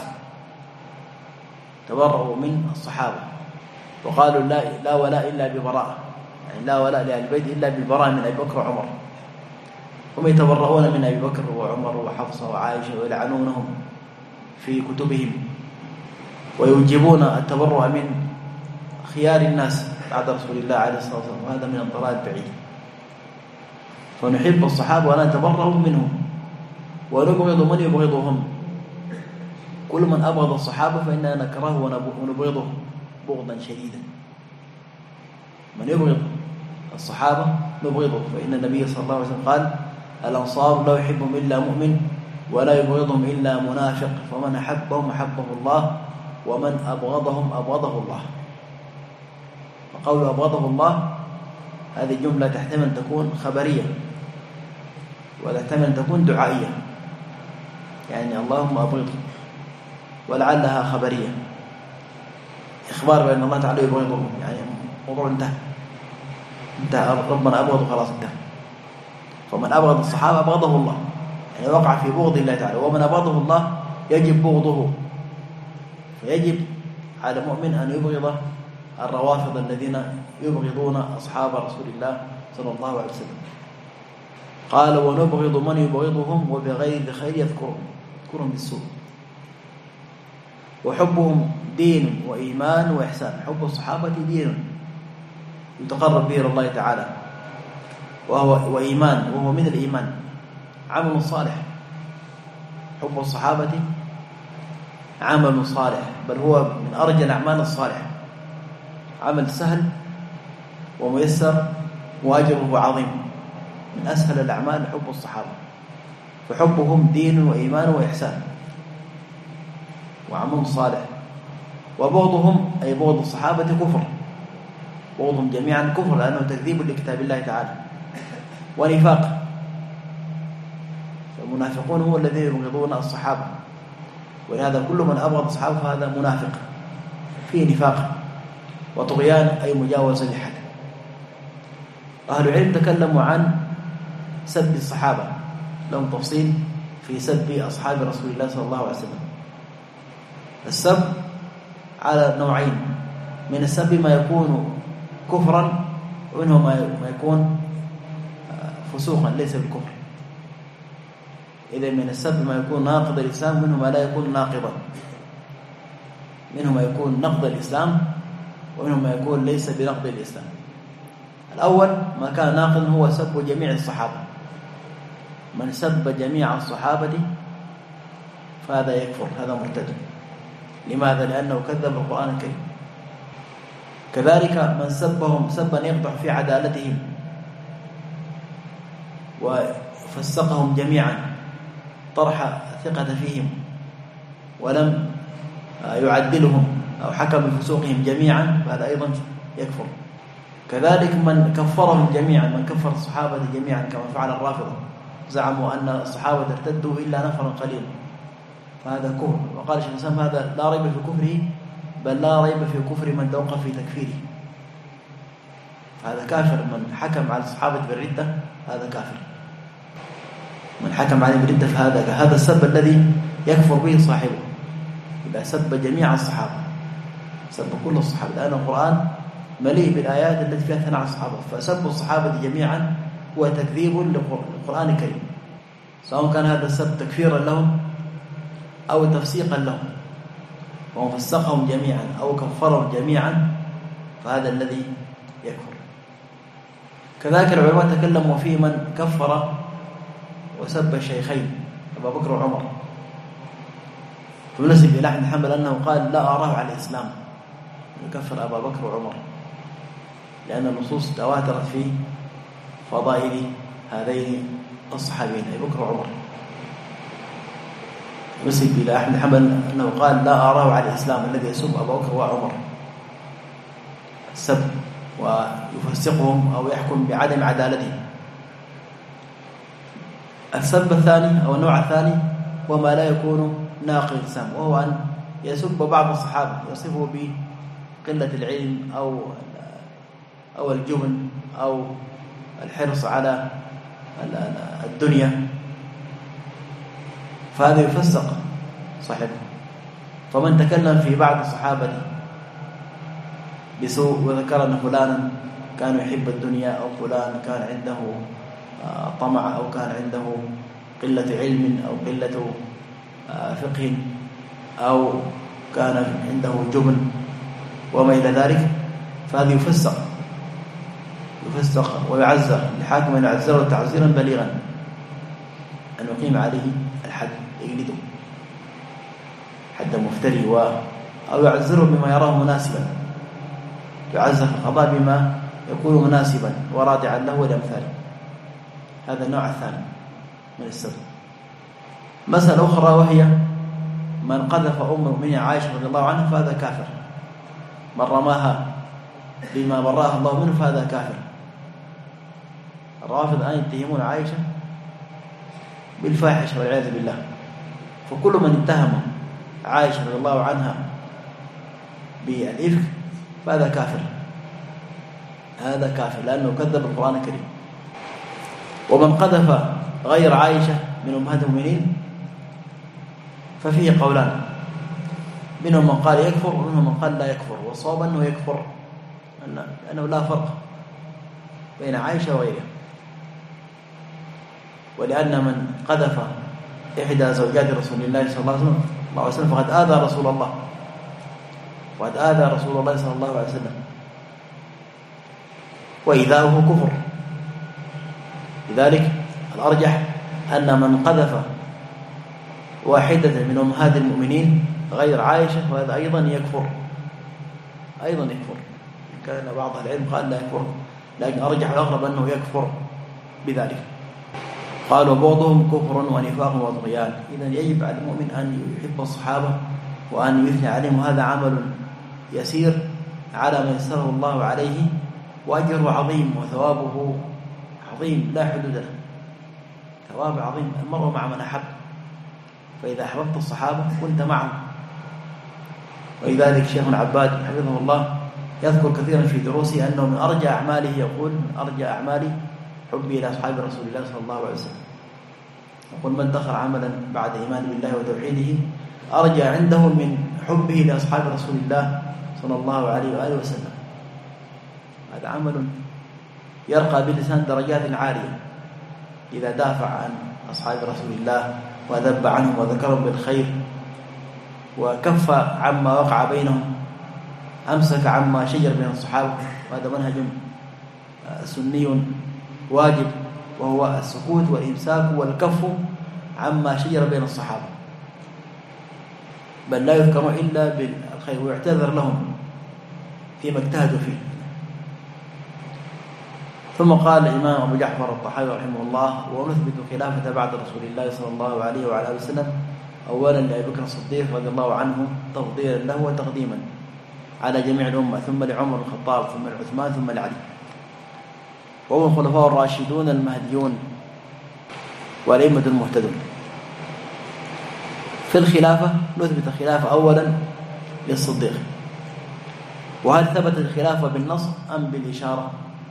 تبرأوا من الصحابة وقالوا لا, لا ولاء إلا ببراءة، يعني لا ولاء لأهل البيت إلا بالبراءة من أبي بكر وعمر. هم يتبرؤون من أبي بكر وعمر وحفصة وعائشة ويلعنونهم في كتبهم، ويوجبون التبرؤ من خيار الناس بعد رسول الله عليه الصلاة والسلام، وهذا من الضلال البعيد. فنحب الصحابة ولا نتبرأ منهم ونبغض من يبغضهم. كل من أبغض الصحابة فإننا نكرهه ونبغضه بغضا شديدا. من يبغض الصحابة نبغضه، فإن النبي صلى الله عليه وسلم قال الأنصار لا يحبهم إلا مؤمن ولا يبغضهم إلا منافق، فمن أحبهم أحبه الله ومن أبغضهم أبغضه الله. وقول أبغضه الله هذه جملة تحتمل أن تكون خبرية وتحتمل أن تكون دعائية، يعني اللهم أبغضه، ولعلها خبرية إخبار بأن الله تعالى يبغضهم، يعني موضوع انتهى انتهى ربنا أبغضه خلاص انتهى. فمن أبغض الصحابة أبغضه الله، يعني وقع في بغض الله تعالى، ومن أبغضه الله يجب بغضه. فيجب على المؤمن أن يبغض الروافض الذين يبغضون أصحاب رسول الله صلى الله عليه وسلم. قال ونبغض من يبغضهم وبغير خير يذكرهم، يذكرهم بالسوء. وحبهم دين وإيمان وإحسان. حب الصحابة دين يتقرب به إلى الله تعالى، وهو وإيمان، وهو من الإيمان عمل صالح. حب الصحابة عمل صالح، بل هو من أرجى الأعمال الصالحة، عمل سهل وميسر وأجره عظيم. من أسهل الأعمال حب الصحابة، فحبهم دين وإيمان وإحسان وعمل صالح. وبغضهم أي بغض الصحابة كفر، بغضهم جميعا كفر، لأنه تكذيب لكتاب الله تعالى. ونفاق. المنافقون هم الذين يبغضون الصحابة، ولهذا كل من أبغض الصحابة فهذا منافق فيه نفاق وطغيان أي مجاوزة لحد. أهل العلم تكلموا عن سب الصحابة، لهم تفصيل في سب أصحاب رسول الله صلى الله عليه وسلم. السب على نوعين: من السب ما يكون كفرا، ومنه ما يكون فسوقا ليس بالكفر. إذا من السب ما يكون ناقض الإسلام، منه ما لا يكون ناقضا، منه ما يكون نقض الإسلام، ومنه ما يكون ليس بنقض الإسلام. الأول ما كان ناقضا هو سب جميع الصحابة، من سب جميع الصحابة فهذا يكفر، هذا مرتد. لماذا؟ لأنه كذب القرآن الكريم. كذلك من سبهم سبا يقدح في عدالتهم وفسقهم جميعا طرح الثقة فيهم ولم يعدلهم أو حكم بفسوقهم جميعا، فهذا أيضا يكفر. كذلك من كفرهم جميعا، من كفر الصحابة جميعا كما فعل الرافضة، زعموا أن الصحابة ارتدوا إلا نفرا قليلا، فهذا كفر. وقال الشيخ الإسلام هذا لا ريب في كفره، بل لا ريب في كفر من توقف في تكفيره، هذا كافر. من حكم على الصحابة بالردة هذا كافر، من حكم عليه بالردة فهذا هذا السب الذي يكفر به صاحبه. إذا سب جميع الصحابة، سب كل الصحابة، لأن القرآن مليء بالآيات التي فيها ثناء على الصحابة، فسب الصحابة جميعا هو تكذيب للقرآن الكريم، سواء كان هذا السب تكفيرا لهم أو تفسيقا لهم، ومن فسقهم جميعا أو كفرهم جميعا فهذا الذي يكفر. كذلك العلماء تكلموا في من كفر وسب الشيخين أبا بكر وعمر، فنسب إلى أحمد بن حنبل أنه قال لا أراه على الإسلام يكفر أبا بكر وعمر، لأن النصوص تواترت في فضائل هذين الصحابين أبي بكر وعمر. نسب إلى أحمد بن حنبل أنه قال لا أراه على الإسلام الذي يسب أبا بكر وعمر، السب ويفسقهم أو يحكم بعدم عدالتهم. السب الثاني أو النوع الثاني وما لا يكون ناقض الإسلام، وهو أن يسب بعض الصحابة يصفه بقلة العلم أو أو الجبن أو الحرص على الدنيا، فهذا يفسق صاحبه. فمن تكلم في بعض الصحابة بسوء وذكر أن فلانا كان يحب الدنيا أو فلان كان عنده طمع أو كان عنده قلة علم أو قلة فقه أو كان عنده جبن وما إلى ذلك، فهذا يفسق يفسق ويعزر. الحاكم أن يعزره تعزيرا بليغا، أن يقيم عليه الحد، يجلده حد مفتري، و أو يعزره بما يراه مناسبا، يعزر القضاء بما يكون مناسبا ورادعا له ولأمثاله. هذا النوع الثاني من السب. مسألة أخرى وهي من قذف أم المؤمنين عائشة رضي الله عنها فهذا كافر، من رماها بما براها الله منه فهذا كافر. الرافض الآن يتهمون عائشة بالفاحشة والعياذ بالله، فكل من اتهم عائشة رضي الله عنها بالإفك فهذا كافر، هذا كافر لأنه كذب القرآن الكريم. ومن قذف غير عائشة من أمهات المؤمنين ففيه قولان، منهم من قال يكفر ومنهم من قال لا يكفر، والصواب أنه يكفر لأنه لا فرق بين عائشة وغيرها. ولأن من قذف إحدى زوجات رسول الله صلى الله عليه وسلم فقد آذى رسول الله، وقد آذى رسول الله صلى الله عليه وسلم، وإيذاؤه كفر. لذلك الأرجح أن من قذف واحدة من أمهات المؤمنين غير عائشة وهذا أيضا يكفر، أيضا يكفر. كان بعض العلم قال لا يكفر، لكن أرجح الأغرب أنه يكفر بذلك. قالوا بعضهم كفر ونفاق وطغيان. إذن يجب على المؤمن أن يحب الصحابة وأن يثني عليهم، وهذا عمل يسير على من يسره الله عليه، وأجره عظيم وثوابه عظيم لا حدود له، ثواب عظيم. المرء مع من أحب، فإذا أحببت الصحابة كنت معهم. ولذلك شيخنا عباد حفظه الله يذكر كثيرا في دروسه أنه من أرجى أعماله، يقول من أرجى أعمالي حبي إلى أصحاب رسول الله صلى الله عليه وسلم. يقول من دخل عملا بعد إيمان بالله وتوحيده أرجى عنده من حبه لأصحاب رسول الله صلى الله عليه وآله وسلم. هذا عمل يرقى باللسان درجات عالية إذا دافع عن أصحاب رسول الله وذب عنهم وذكرهم بالخير وكف عما وقع بينهم، أمسك عما شجر بين الصحابة. وهذا منهج سني واجب، وهو السكوت والإمساك والكف عما شجر بين الصحابة، بل لا يذكر إلا بالخير ويعتذر لهم فيما اجتهدوا فيه. ثم قال الإمام أبو جعفر الطحاوي رحمه الله: ونثبت خلافة بعد رسول الله صلى الله عليه وعلى آله وسلم أولا لأبي بكر الصديق رضي الله عنه تفضيلا له وتقديما على جميع الأمة، ثم لعمر بن الخطاب، ثم لعثمان، ثم لعلي، وهم الخلفاء الراشدون المهديون والأئمة المهتدون. في الخلافة نثبت الخلافة أولا للصديق. وهل ثبت الخلافة بالنص أم بالإشارة؟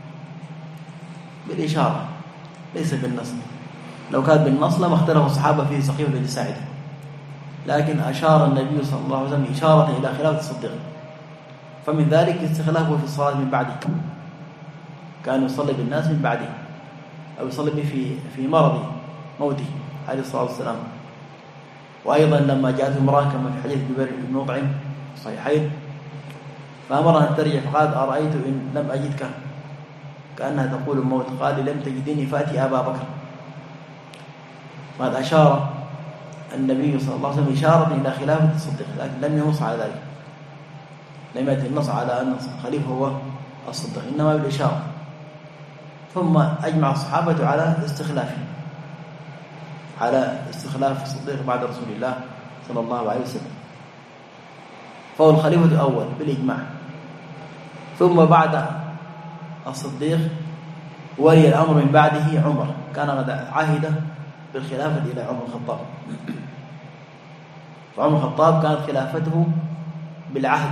بالإشارة ليس بالنص. لو كان بالنص لما اختلف الصحابة في سقيفة بن ساعدة، لكن أشار النبي صلى الله عليه وسلم إشارة إلى خلافة الصديق. فمن ذلك استخلافه في الصلاة من بعده، كان يصلي بالناس من بعده، أو يصلي به في في مرض موته عليه الصلاة والسلام. وأيضا لما جاءت امرأة كما في حديث جبير بن مطعم صحيحين فأمرها أن ترجع، فقالت: أرأيت إن لم أجدك، كأنها تقول الموت. قال: لم تجدني فأتي أبا بكر. وقد أشار النبي صلى الله عليه وسلم إشارة إلى خلافة الصديق، لكن لم ينص على ذلك، لم يأتي النص على أن الخليفة هو الصديق، إنما بالإشارة. ثم أجمع الصحابة على استخلافه، على استخلاف الصديق بعد رسول الله صلى الله عليه وسلم، فهو الخليفة الأول بالإجماع. ثم بعد الصديق ولي الأمر من بعده عمر، كان قد عهد بالخلافة إلى عمر الخطاب. فعمر الخطاب كانت خلافته بالعهد،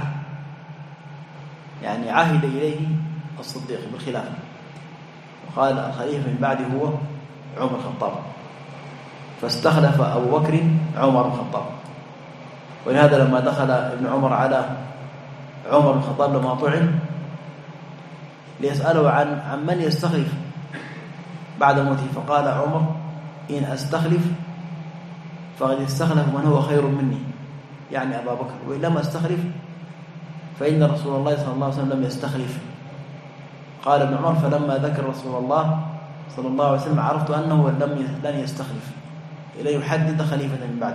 يعني عهد إليه الصديق بالخلافة، وقال الخليفة من بعده هو عمر الخطاب، فاستخلف أبو بكر عمر الخطاب. ولهذا لما دخل ابن عمر على عمر الخطاب لما طعن ليسأله عن عن من يستخلف بعد موته، فقال عمر: إن أستخلف فقد استخلف من هو خير مني، يعني أبا بكر، وإن لم أستخلف فإن رسول الله صلى الله عليه وسلم لم يستخلف. قال ابن عمر: فلما ذكر رسول الله صلى الله عليه وسلم عرفت أنه لم لن يستخلف إلى يحدد خليفة من بعده.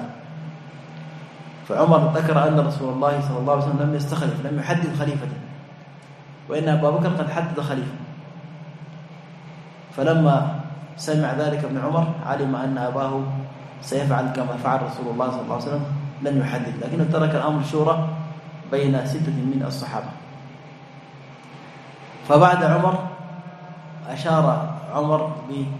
فعمر ذكر أن رسول الله صلى الله عليه وسلم لم يستخلف، لم يحدد خليفة، وإن أبا بكر قد حدد خليفة. فلما سمع ذلك ابن عمر علم أن أباه سيفعل كما فعل رسول الله صلى الله عليه وسلم، لن يحدد، لكنه ترك الأمر شورى بين ستة من الصحابة. فبعد عمر أشار عمر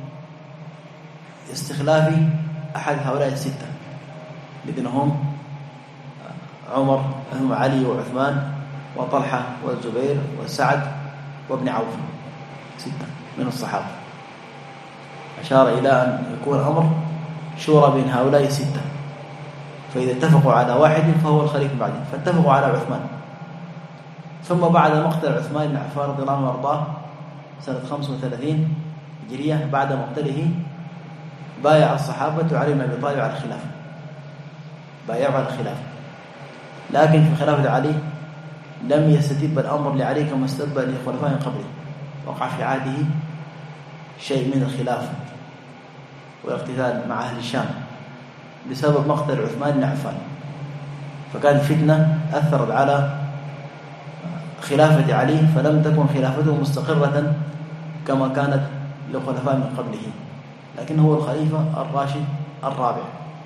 باستخلاف أحد هؤلاء الستة، الذين هم عمر هم علي وعثمان وطلحة والزبير وسعد وابن عوف، ستة من الصحابة. أشار إلى أن يكون الأمر شورى بين هؤلاء الستة، فإذا اتفقوا على واحد فهو الخليفة بعده، فاتفقوا على عثمان. ثم بعد مقتل عثمان بن عفان رضي الله عنه وارضاه سنة خمسة وثلاثين هجرية، بعد مقتله بايع الصحابة علي بن أبي طالب على الخلافة، بايعوا على الخلافة. لكن في خلافة علي لم يستتب الأمر لعلي كما استتب لخلفاء قبله، وقع في عهده شيء من الخلافة والاقتتال مع أهل الشام بسبب مقتل عثمان بن عفان، فكانت فتنة أثرت على خلافة علي، فلم تكن خلافته مستقرة كما كانت لخلفاء من قبله، لكن هو الخليفة الراشد الرابع.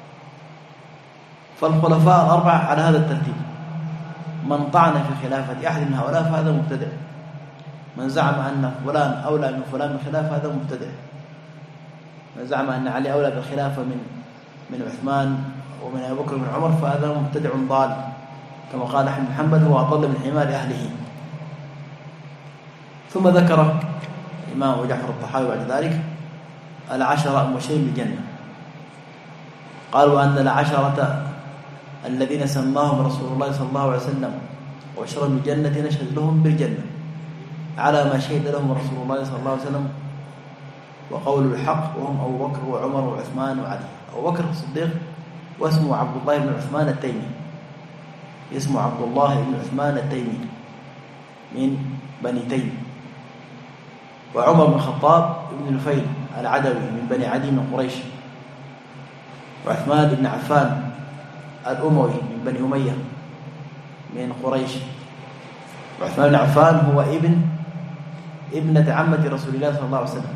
فالخلفاء الأربعة على هذا الترتيب، من طعن في خلافة أحد من هؤلاء فهذا مبتدع، من زعم أن فلان أولى من فلان بالخلافة هذا مبتدع. من زعم أن علي أولى بالخلافة من من عثمان ومن أبي بكر ومن عمر فهذا مبتدع ضال، كما قال أحمد بن حنبل هو أضل من حمار أهله. ثم ذكر الإمام أبو جعفر الطحاوي بعد ذلك العشرة المبشرين بالجنة. قالوا أن العشرة الذين سماهم رسول الله صلى الله عليه وسلم وبشرهم بالجنة نشهد لهم بالجنة على ما شهد لهم رسول الله صلى الله عليه وسلم وقول الحق، وهم أبو بكر وعمر وعثمان وعلي. أبو بكر الصديق واسمه عبد الله بن عثمان التيمي، اسمه عبد الله بن عثمان التيمي من بني تيم. وعمر بن الخطاب بن نفيل العدوي من بني عدي من قريش. وعثمان بن عفان الأموي من بني أمية من قريش. وعثمان بن عفان هو ابن ابنة عمة رسول الله صلى الله عليه وسلم،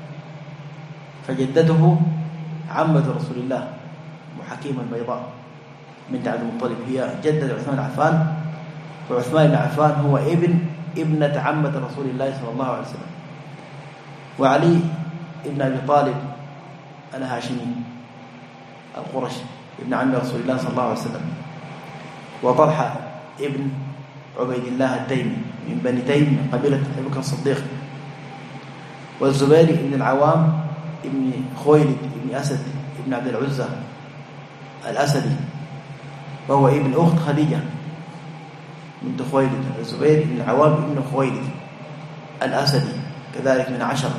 فجدته عمة رسول الله أم حكيم البيضاء بنت عبد المطلب هي جدة عثمان بن عفان. وعثمان بن عفان هو ابن ابنة عمة رسول الله صلى الله عليه وسلم. وعلي ابن أبي طالب الهاشمي القرشي ابن عم رسول الله صلى الله عليه وسلم. وطلحة ابن عبيد الله التيمي من بني تيم من قبيلة أبي بكر الصديق. والزبير ابن العوام ابن خويلد ابن أسد ابن عبد العزى الأسدي، وهو ابن أخت خديجة بنت خويلد. الزبير ابن العوام ابن خويلد الأسدي كذلك من عشرة.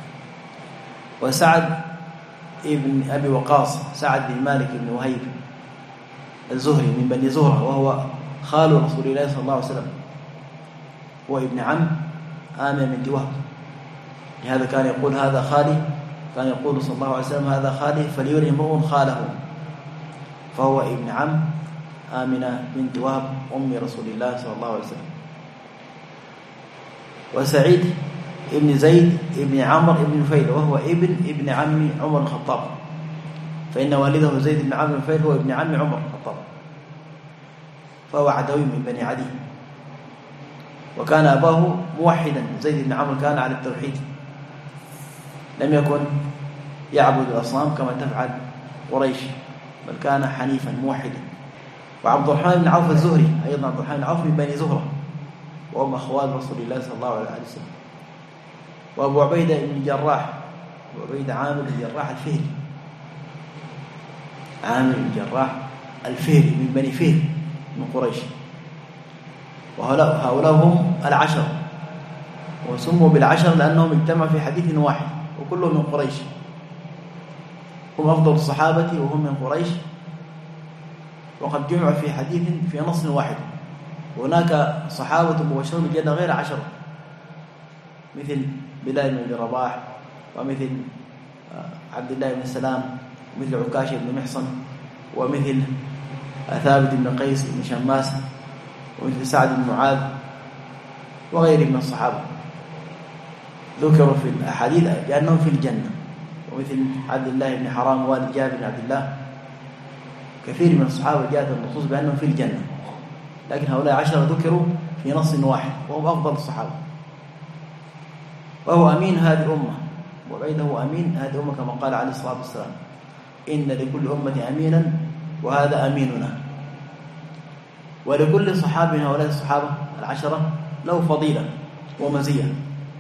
وسعد ابن أبي وقاص سعد بن مالك بن وهيب الزهري من بني زهرة، وهو خال رسول الله صلى الله عليه وسلم، هو ابن عم آمنة بنت وهب. لهذا كان يقول هذا خالي، كان يقول صلى الله عليه وسلم هذا خالي فليره امرؤ خاله، فهو ابن عم آمنة بنت وهب أم رسول الله صلى الله عليه وسلم. وسعيد ابن زيد ابن عمرو ابن نفيل، وهو ابن ابن عم عمر الخطاب، فإن والده زيد بن عمرو بن نفيل هو ابن عم عمر الخطاب، فهو عدوي من بني عدي. وكان أباه موحدا، زيد بن عمرو كان على التوحيد، لم يكن يعبد الأصنام كما تفعل قريش، بل كان حنيفا موحدا. وعبد الرحمن بن عوف الزهري أيضا، عبد الرحمن بن عوف من بني زهرة وهم أخوال رسول الله صلى الله عليه وسلم. وأبو عبيدة بن الجراح، أبو عبيدة عامر بن الجراح الفهري، عامر بن الجراح الفهري من بني فهر من قريش. وهؤلاء هم العشر، وسموا بالعشر لأنهم اجتمعوا في حديث واحد وكلهم من قريش. هم أفضل الصحابة وهم من قريش، وقد جمعوا في حديث في نص واحد. وهناك صحابة مبشرون بالجنة غير عشرة، مثل بلال بن رباح، ومثل عبد الله بن سلام، ومثل عكاشة بن محصن، ومثل ثابت بن قيس بن شماس، ومثل سعد بن معاذ وغيرهم من الصحابة ذكروا في الأحاديث بأنهم في الجنة. ومثل عبد الله بن حرام والد جابر بن عبد الله، كثير من الصحابة جاءت النصوص بأنهم في الجنة، لكن هؤلاء عشرة ذكروا في نص واحد وهم أفضل الصحابة. وهو أمين هذه الأمة، وبعيده هو أمين هذه الأمة كما قال عليه الصلاة والسلام إن لكل أمة أمينا وهذا أميننا. ولكل صحابي من هؤلاء الصحابة العشرة له فضيلة ومزية.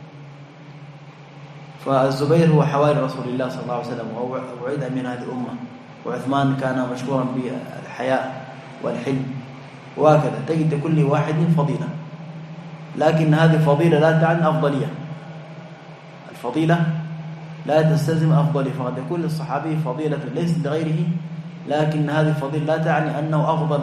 فالزبير هو حواري رسول الله صلى الله عليه وسلم، وهو وعيد أمين هذه الأمة. وعثمان كان مشهورا بالحياء والحلم، وهكذا تجد لكل واحد فضيلة، لكن هذه الفضيلة لا تعني أفضلية. الفضيلة لا تستلزم أفضلية، فقد يكون للصحابي فضيلة ليست لغيره، لكن هذه الفضيلة لا تعني أنه أفضل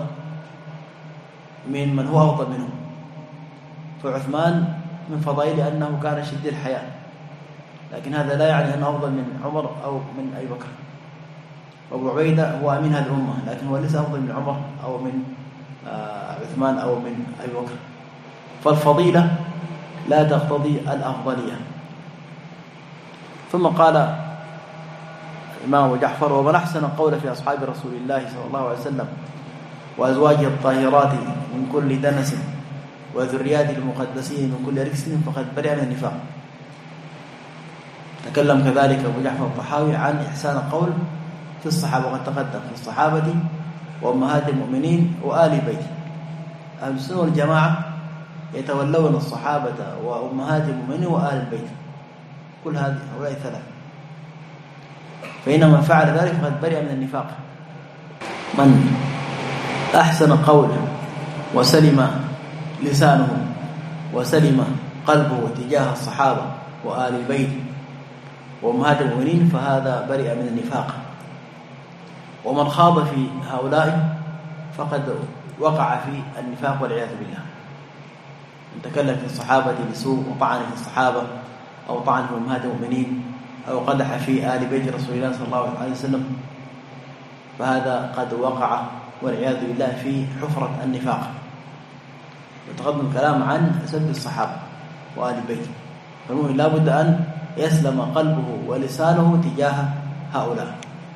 من من هو أفضل منه. فعثمان من فضائله أنه كان شديد الحياء، لكن هذا لا يعني أنه أفضل من عمر أو من أبي بكر. وأبو عبيدة هو أمين هذه الأمة، لكن هو ليس أفضل من عمر أو من عثمان أو من أبي بكر. فالفضيلة لا تقتضي الأفضلية. ثم قال الإمام أبو جعفر: ومن أحسن القول في أصحاب رسول الله صلى الله عليه وسلم وأزواجه الطاهرات من كل دنس وذريات المقدسين من كل ركس فقد برئ من النفاق. تكلم كذلك أبو جعفر الطحاوي عن إحسان القول في الصحابة، وقد تقدم في الصحابة وأمهات المؤمنين وآل بيته. أهل السنة والجماعة يتولون الصحابة وأمهات المؤمنين وآل البيت، كل هذه هؤلاء ثلاثة. فإن من فعل ذلك فقد برئ من النفاق. من أحسن قوله وسلم لسانه وسلم قلبه تجاه الصحابة وآل البيت وأمهات المؤمنين فهذا برئ من النفاق. ومن خاض في هؤلاء فقد وقع في النفاق والعياذ بالله. من تكلم في الصحابة بسوء وطعن في الصحابة أو طعن في أمهات المؤمنين أو قدح في آل بيت رسول الله صلى الله عليه وسلم فهذا قد وقع والعياذ بالله في حفرة النفاق. وتقدم الكلام عن سب الصحابة وآل البيت، فالمؤمن لا بد أن يسلم قلبه ولسانه تجاه هؤلاء.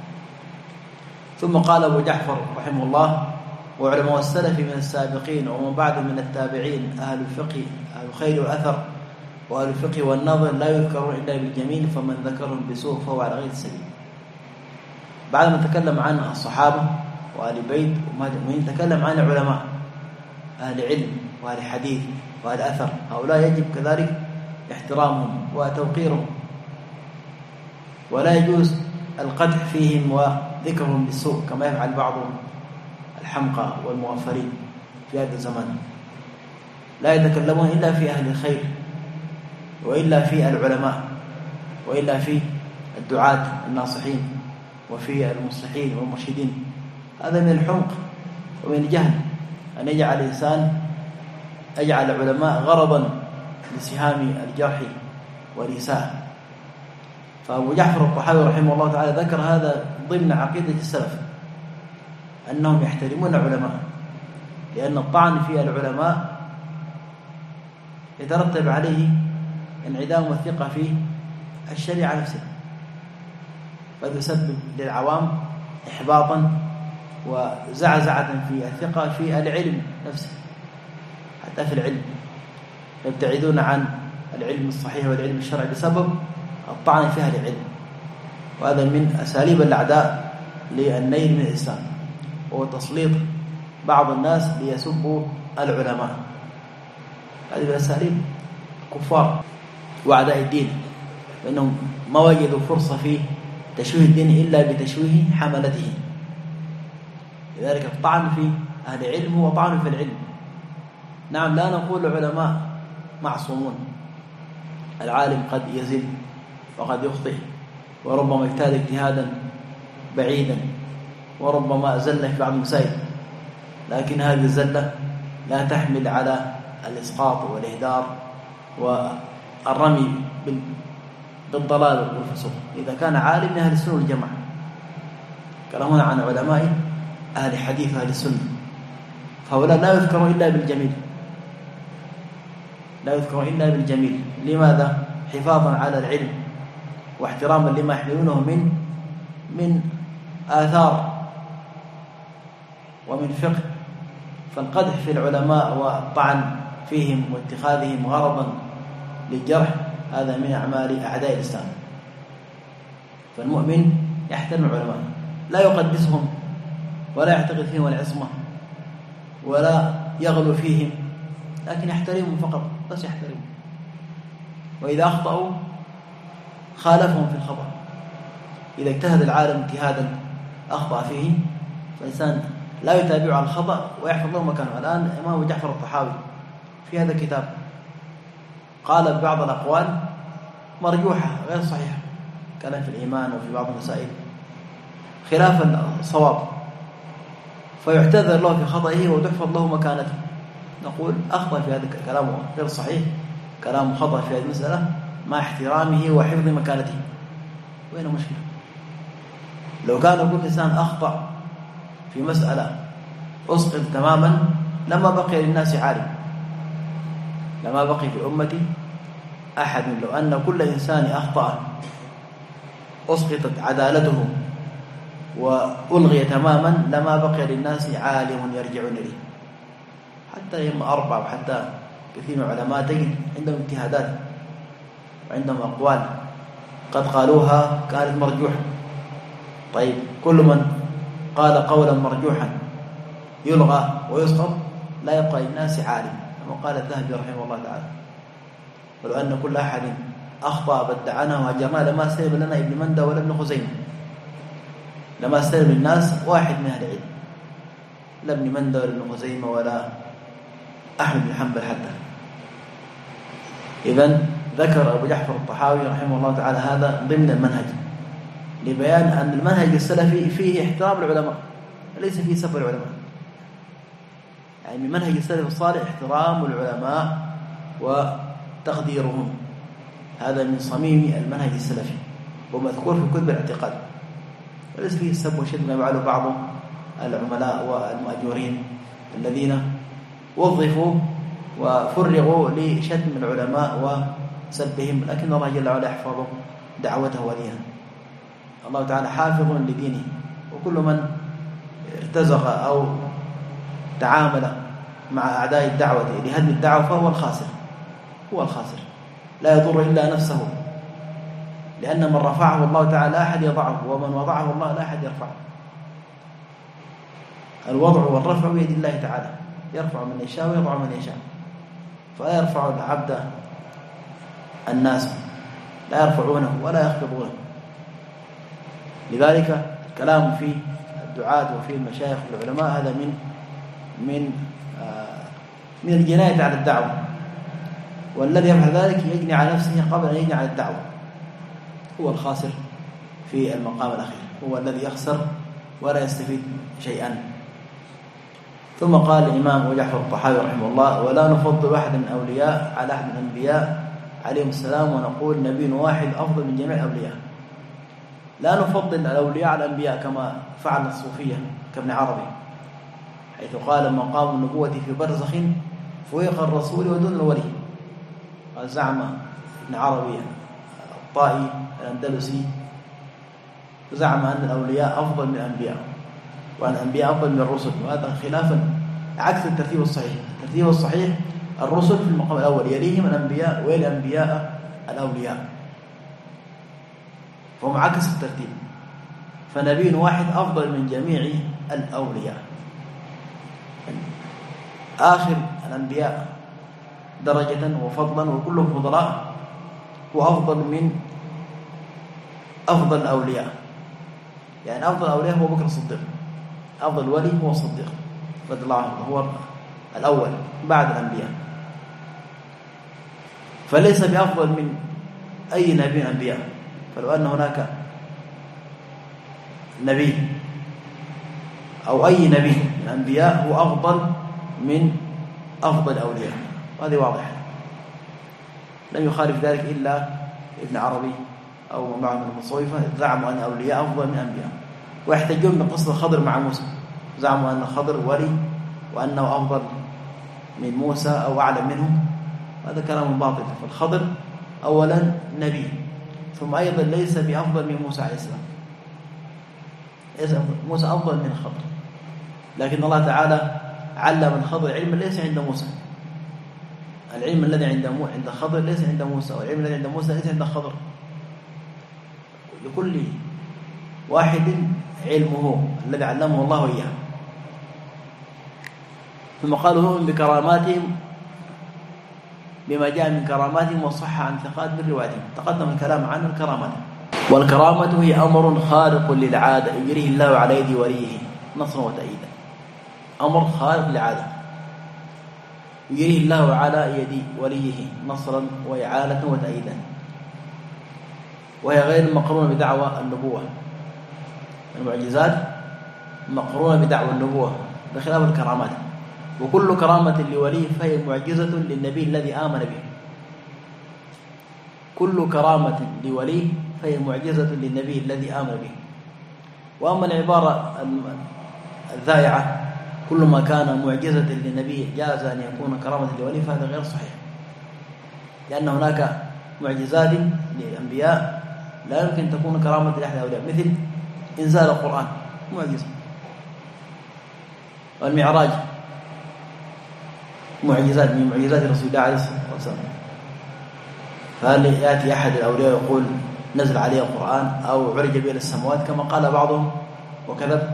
ثم قال أبو جعفر رحمه الله: وعلماء السلف من السابقين ومن بعد من التابعين أهل الفقه أهل الخير والأثر وأهل الفقه والنظر لا يذكرون إلا بالجميل، فمن ذكرهم بسوء فهو على غير السبيل. بعد ما تكلم عن الصحابة وآل البيت وأمهات المؤمنين تكلم عن العلماء أهل علم وأهل حديث وأهل أثر. هؤلاء يجب كذلك احترامهم وتوقيرهم، ولا يجوز القدح فيهم وذكرهم بالسوء كما يفعل بعض الحمقى والمغفلين في هذا الزمان. لا يتكلمون إلا في أهل الخير وإلا في العلماء وإلا في الدعاة الناصحين وفي المصلحين والمرشدين. هذا من الحمق ومن الجهل أن يجعل الإنسان أجعل العلماء غرضا لسهام الجرح والإساءة. فأبو جعفر الطحاوي رحمه الله تعالى ذكر هذا ضمن عقيدة السلف، أنهم يحترمون العلماء، لأن الطعن في العلماء يترتب عليه انعدام الثقة في الشريعة نفسها، قد يسبب للعوام إحباطا وزعزعة في الثقة في العلم نفسه. حتى في العلم يبتعدون عن العلم الصحيح والعلم الشرعي بسبب الطعن في أهل العلم، وهذا من أساليب الأعداء للنيل من الإسلام، وهو تسليط بعض الناس ليسبوا العلماء. هذه من أساليب كفار وأعداء الدين، فإنهم ما وجدوا فرصة في تشويه الدين إلا بتشويه حملته. لذلك الطعن في أهل العلم هو طعن في العلم. نعم، لا نقول العلماء معصومون، العالم قد يزل وقد يخطئ وربما يجتهد اجتهادا بعيدا وربما زل في بعض المسائل، لكن هذه الزلة لا تحمل على الإسقاط والإهدار والرمي بالضلال والفسوق. إذا كان عالم من أهل السنة والجماعة، كلامنا عن علماء أهل حديث أهل السنة، فهؤلاء لا يذكروا إلا بالجميل، لا يذكروا إلا بالجميل. لماذا؟ حفاظا على العلم واحتراما لما يحملونه من من آثار ومن فقه. فالقدح في العلماء والطعن فيهم واتخاذهم غرضا للجرح هذا من أعمال أعداء الإسلام. فالمؤمن يحترم العلماء، لا يقدسهم ولا يعتقد فيهم العصمة ولا يغلو فيهم، لكن يحترمهم فقط، بس يحترمهم. وإذا أخطأوا خالفهم في الخطأ. إذا اجتهد العالم اجتهادا أخطأ فيه، فالإنسان لا يتابع على الخطأ ويحفظ له مكانه. الآن إمام أبو جعفر الطحاوي في هذا الكتاب قال ببعض الأقوال مرجوحة غير صحيحة، كلام في الإيمان وفي بعض المسائل خلاف الصواب، فيعتذر له في خطئه وتحفظ له مكانته. نقول أخطأ في هذا كلامه غير صحيح، كلام خطأ في هذه المسألة مع احترامه وحفظ مكانته. وين المشكلة؟ لو كان كل إنسان أخطأ في مسألة أسقط تماما لما بقي للناس عالم، لما بقي في أمتي أحد. لو أن كل إنسان أخطأ أسقطت عدالته وألغي تماما لما بقي للناس عالم يرجعون إليه. حتى يما أربعة وحتى كثير من العلماء تجد عندهم اجتهادات وعندهم أقوال قد قالوها كانت مرجوحة. طيب كل من قال قولا مرجوحا يلغى ويسقط لا يبقى للناس عالم، كما قال الذهبي رحمه الله تعالى: ولو أن كل أحد أخطأ بدعناه وهجرناه لما سلم لنا ابن مندى ولا ابن خزيمة، لما سلم الناس واحد من أهل العلم، لا ابن مندى ولا ابن خزيمة ولا أحمد بن حنبل حتى. إذن ذكر أبو جعفر الطحاوي رحمه الله تعالى هذا ضمن المنهج لبيان أن المنهج السلفي فيه احترام العلماء ليس فيه سب العلماء. يعني من منهج السلف الصالح احترام العلماء وتقديرهم، هذا من صميم المنهج السلفي ومذكور في كتب الاعتقاد، وليس فيه السب وشد ما يفعله بعض العملاء والمأجورين الذين وظفوا وفرغوا لشتم العلماء وسبهم، لكن الله جل وعلا يحفظ دعوته وليها. الله تعالى حافظ لدينه، وكل من ارتزق أو تعامل مع أعداء الدعوة لهدم الدعوة فهو الخاسر، هو الخاسر، لا يضر إلا نفسه، لأن من رفعه الله تعالى لا أحد يضعه، ومن وضعه الله لا أحد يرفعه. الوضع والرفع بيد الله تعالى، يرفع من يشاء ويضع من يشاء، فلا يرفع العبد الناس، لا يرفعونه ولا يخفضونه. لذلك الكلام في الدعاة وفي المشايخ والعلماء هذا من من آه من الجناية على الدعوة، والذي يفعل ذلك يجني على نفسه قبل أن يجني على الدعوة، هو الخاسر في المقام الأخير، هو الذي يخسر ولا يستفيد شيئا. ثم قال الإمام أبو جعفر الطحاوي رحمه الله: ولا نفضل واحد من الأولياء على أحد من الأنبياء عليهم السلام، ونقول نبي واحد أفضل من جميع الأولياء. لا نفضل الأولياء على الأنبياء كما فعل الصوفية كابن عربي، حيث قال: مقام النبوة في برزخ فوق الرسول ودون الولي. قال زعم ابن عربي الطائي الأندلسي، زعم أن الأولياء أفضل من الأنبياء، وأن الأنبياء أفضل من الرسل، وهذا خلافا عكس الترتيب الصحيح. الترتيب الصحيح الرسل في المقام الأول، يليهم الأنبياء، ويلي الأنبياء الأولياء، فهم عكس الترتيب. فنبي واحد أفضل من جميع الأولياء. آخر الأنبياء درجة وفضلا وكلهم فضلاء هو أفضل من أفضل الأولياء. يعني أفضل الأولياء هو بكر الصديق، أفضل ولي هو الصديق رضي الله عنه، هو الأول بعد الأنبياء، فليس بأفضل من أي نبي من الأنبياء. فلو أن هناك نبي أو أي نبي من الأنبياء هو أفضل من أفضل الأولياء، وهذه واضحة، لم يخالف ذلك إلا ابن عربي أو معه من المصوفة، زعموا أن الأولياء أفضل من الأنبياء، ويحتجون من قصة الخضر مع موسى، زعموا أن الخضر ولي وأنه أفضل من موسى أو أعلم منه، هذا كلام باطل. فالخضر أولا نبي، ثم أيضا ليس بأفضل من موسى عليه السلام، موسى أفضل من الخضر، لكن الله تعالى علم الخضر علما ليس عند موسى. العلم الذي عند عند الخضر ليس عند موسى، والعلم الذي عند موسى ليس عند الخضر. لكل واحد علمه الذي علمه الله إياه. ثم قالوا هم بكراماتهم بما جاء من كراماتهم وصح عن ثقات بالرواياتهم. تقدم الكلام عن الكرامات. والكرامة هي أمر خارق للعادة يجريه الله على يد وليه نصرا وتأييدا. أمر خارق للعادة يجريه الله على يد وليه نصرا وإعانة وتأييدا، وهي غير مقرونة بدعوى النبوة. المعجزات مقرونة بدعوى النبوة بخلاف الكرامات، وكل كرامة لولي فهي معجزة للنبي الذي آمن به. كل كرامة لولي فهي معجزة للنبي الذي آمن به. وأما العبارة الذائعة كل ما كان معجزة للنبي جاز أن يكون كرامة لولي، فهذا غير صحيح، لأن هناك معجزات للأنبياء لا يمكن تكون كرامة لأحد الأولياء، مثل إنزال القرآن معجزة، والمعراج معجزات من معجزات رسول الله عليه الصلاة والسلام. فهل يأتي أحد الأولياء يقول نزل عليه القرآن أو عرج به إلى السماوات كما قال بعضهم وكذب؟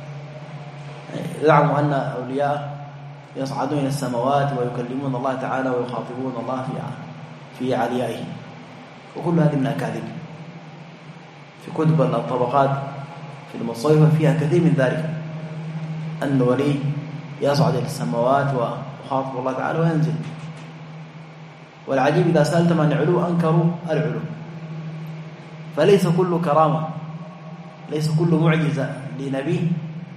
زعموا أن أولياء يصعدون إلى السماوات ويكلمون الله تعالى ويخاطبون الله في في عليائه، وكل هذه من أكاذيب. في كتب الطبقات في المصيفة فيها كثير من ذلك، أن الولي يصعد إلى السماوات ويخاطب الله تعالى وينزل. والعجيب إذا سألتم عن العلو أنكروا العلو. فليس كل كرامة، ليس كل معجزة لنبي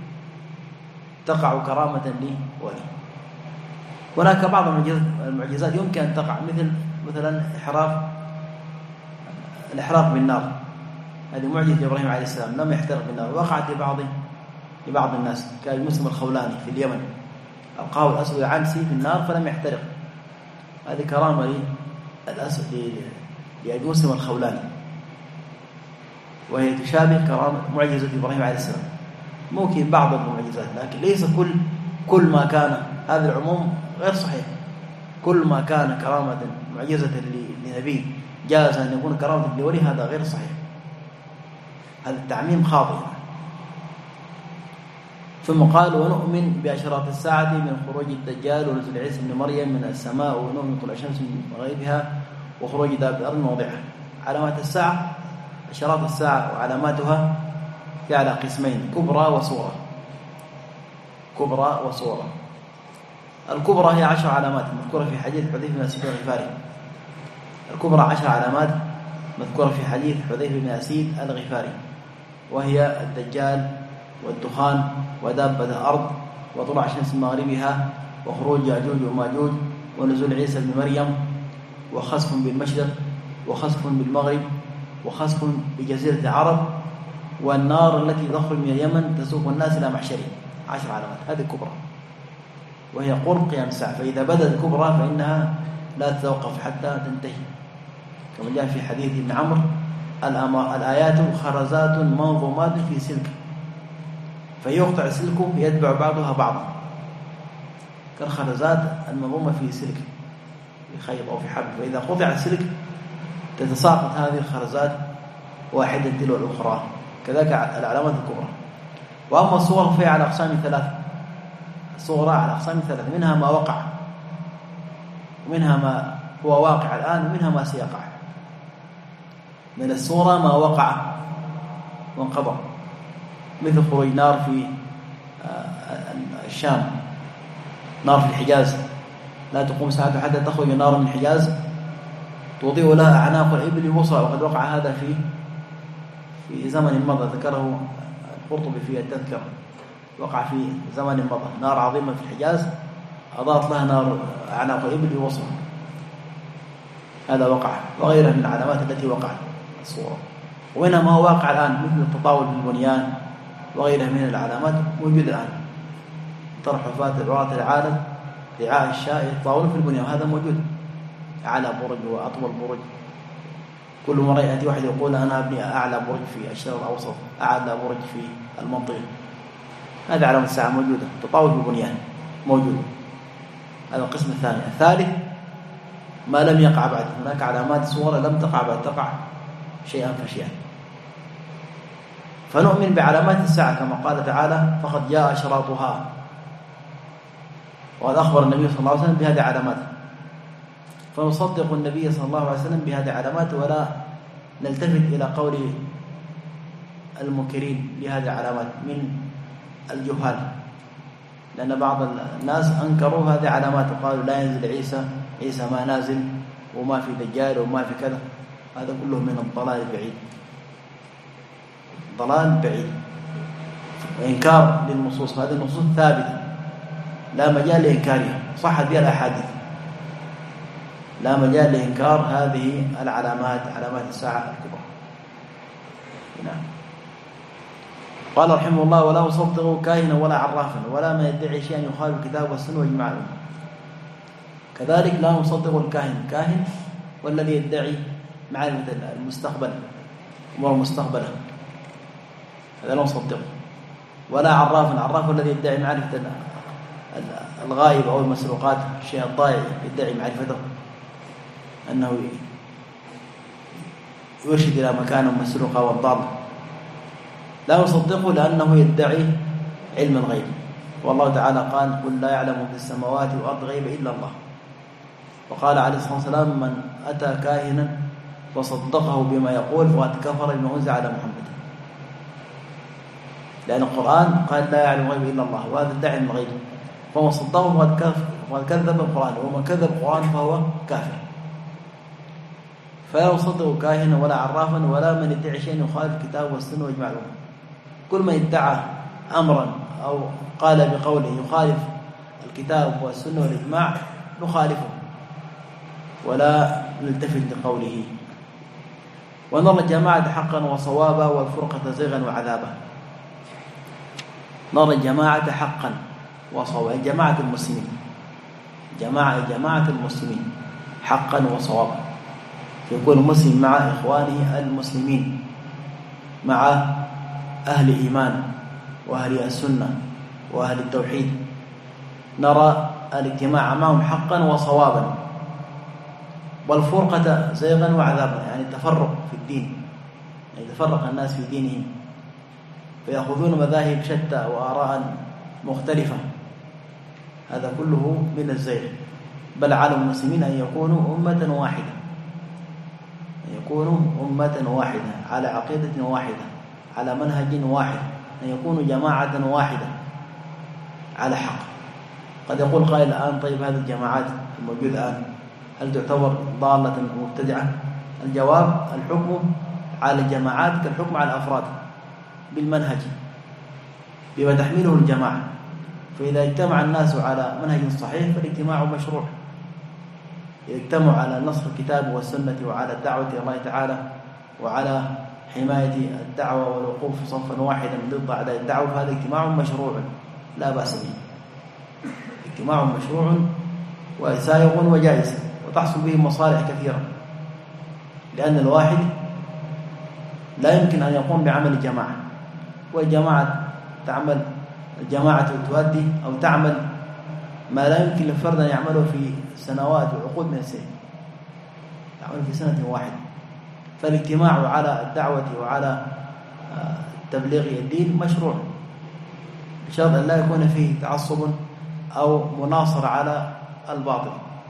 تقع كرامة لولي. هناك بعض المعجزات يمكن أن تقع، مثل مثلا إحراق الإحراق بالنار، هذه معجزة إبراهيم عليه السلام لم يحترق بالنار، وقعت لبعض لبعض الناس. كان المسلم الخولاني في اليمن ألقاه الأسود العنسي في النار فلم يحترق، هذه كرامة للأسود للمسلم الخولاني، وهي تشابه كرامة معجزة إبراهيم عليه السلام. ممكن بعض المعجزات، لكن ليس كل كل ما كان، هذا العموم غير صحيح. كل ما كان كرامة معجزة لنبي جاز أن يكون كرامة لولي، هذا غير صحيح، هذا التعميم خاطئ. ثم قال ونؤمن بأشراط الساعة من خروج الدجال ونزول عيسى بن مريم من السماء ونؤمن طلوع الشمس من مغيبها وخروج دابة الأرض من موضعها. علامات الساعة، أشراط الساعة وعلاماتها في على قسمين: كبرى وصورة. كبرى وصورة. الكبرى هي عشر علامات مذكورة في حديث حذيفة بن أسيد الغفاري. الكبرى عشر علامات مذكورة في حديث حذيفة بن أسيد الغفاري، وهي الدجال والدخان ودابة الأرض وطلوع الشمس من مغربها وخروج يأجوج وماجوج ونزول عيسى بن مريم وخسف بالمشرق وخسف بالمغرب وخسف بجزيرة العرب والنار التي تخرج من اليمن تسوق الناس إلى محشرهم. عشر علامات، هذه الكبرى، وهي قرب قيام الساعة. فإذا بدأت الكبرى فإنها لا تتوقف حتى تنتهي، كما جاء في حديث ابن عمرو: الآيات خرزات منظومات في سلك، فيقطع سلكه يتبع بعضها بعضا، كالخرزات المنظومة في سلك، في خيط أو في حبل، فإذا قطع السلك تتساقط هذه الخرزات واحدة تلو الأخرى. كذلك العلامات الكبرى. وأما الصور فهي على أقسام ثلاثة، الصورة على أقسام ثلاثة، منها ما وقع، ومنها ما هو واقع الآن، ومنها ما سيقع. من الصورة ما وقع وانقضى، مثل خروج نار في الشام، نار في الحجاز لا تقوم ساعة حتى تخرج نار من الحجاز تضيء لها أعناق الإبل وصى، وقد وقع هذا في في زمن مضى، ذكره القرطبي في التذكرة. وقع في زمن مضى نار عظيمة في الحجاز أضاءت لها نار أعناق الإبل وصى، هذا وقع. وغيرها من العلامات التي وقعت الصورة. ومنها ما هو واقع الآن، مثل التطاول بالبنيان وغيرها من العلامات موجود الآن. طرح وفاة عراة العالم رعاء الشاء يتطاولون في البنيان، وهذا موجود، أعلى برج وأطول برج. كل مرة يأتي واحد يقول أنا أبني أعلى برج في الشرق الأوسط، أعلى برج في المنطقة. هذا علامة الساعة موجودة، تطاول بالبنيان موجود. هذا القسم الثاني. الثالث ما لم يقع بعد، هناك علامات صورة لم تقع بعد، تقع شيئا فشيئا. فنؤمن بعلامات الساعة كما قال تعالى: فقد جاء أشراطها. وقد أخبر النبي صلى الله عليه وسلم بهذه علامات، فنصدق النبي صلى الله عليه وسلم بهذه علامات، ولا نلتفت إلى قول المنكرين لهذه العلامات من الجهال، لأن بعض الناس أنكروا هذه علامات وقالوا لا ينزل عيسى، عيسى ما نازل، وما في دجال وما في كذا. هذا كله من الضلال البعيد، ضلال بعيد وإنكار للنصوص. هذه النصوص ثابتة لا مجال لإنكارها، صحت بها الأحاديث، لا مجال لإنكار هذه العلامات، علامات الساعة الكبرى. نعم. قال رحمه الله: ولا أصدق كاهنا ولا عرافا ولا من يدعي شيئا يخالف الكتاب والسنة وإجماع الأمة. كذلك لا نصدق الكاهن، كاهن والذي يدعي معرفة المستقبل، أمور المستقبل، هذا لا نصدقه. ولا عرافا، عراف الذي يدعي معرفة الغائب أو المسروقات الشيء الضائع يدعي معرفته، أنه يرشد إلى مكان مسروق أو ضال، لا يصدقه لأنه يدعي علم الغيب. والله تعالى قال: قل لا يعلم في السماوات والأرض غيب إلا الله. وقال عليه الصلاة والسلام: من أتى كاهنا وصدقه بما يقول فقد كفر بما أنزل على محمد. لأن القرآن قال: لا يعلم الغيب إلا الله، وهذا ادعي علم الغيب، فهو صدقه فقد كذب القرآن، ومن كذب القرآن فهو كافر. فلا يصدق كاهنا ولا عرافا ولا من يدعي شيء يخالف الكتاب والسنة وإجماع الأمة. كل من ادعى أمرا أو قال بقوله يخالف الكتاب والسنة والإجماع نخالفه ولا نلتفت لقوله. ونرى الجماعة حقا وصوابا والفرقة زيغا وعذابا. نرى الجماعة حقا وصوابا، جماعة المسلمين، جماعة جماعة المسلمين حقا وصوابا، يكون المسلم مع إخوانه المسلمين، مع أهل إيمان وأهل السنة وأهل التوحيد. نرى الاجتماع معهم حقا وصوابا، والفرقة زيغا وعذابا، يعني التفرق في الدين، يعني يتفرق الناس في دينهم فيأخذون مذاهب شتى وآراء مختلفة، هذا كله من الزيغ. بل على المسلمين أن يكونوا أمة واحدة، أن يكونوا أمة واحدة على عقيدة واحدة على منهج واحد، أن يكونوا جماعة واحدة على حق. قد يقول قائل الآن: طيب هذه الجماعات الموجودة الآن هل تعتبر ضالة مبتدعة؟ الجواب: الحكم على الجماعات كالحكم على الأفراد بالمنهج بما تحمله الجماعة. فإذا اجتمع الناس على منهج صحيح فالاجتماع مشروع. إذا اجتمعوا على نصر الكتاب والسنة وعلى الدعوة إلى الله تعالى وعلى حماية الدعوة والوقوف صفا واحدا ضد أعداء الدعوة فهذا اجتماع مشروع لا بأس به، اجتماع مشروع وسائغ وجائز وتحصل به مصالح كثيرة، لأن الواحد لا يمكن أن يقوم بعمل الجماعة، والجماعة تعمل الجماعة تؤدي أو تعمل ما لا يمكن للفرد أن يعمله في سنوات وعقود من السنين، تعمل في سنة واحدة. فالاجتماع على الدعوة وعلى تبليغ الدين مشروع بشرط أن لا يكون فيه تعصب أو مناصر على الباطل.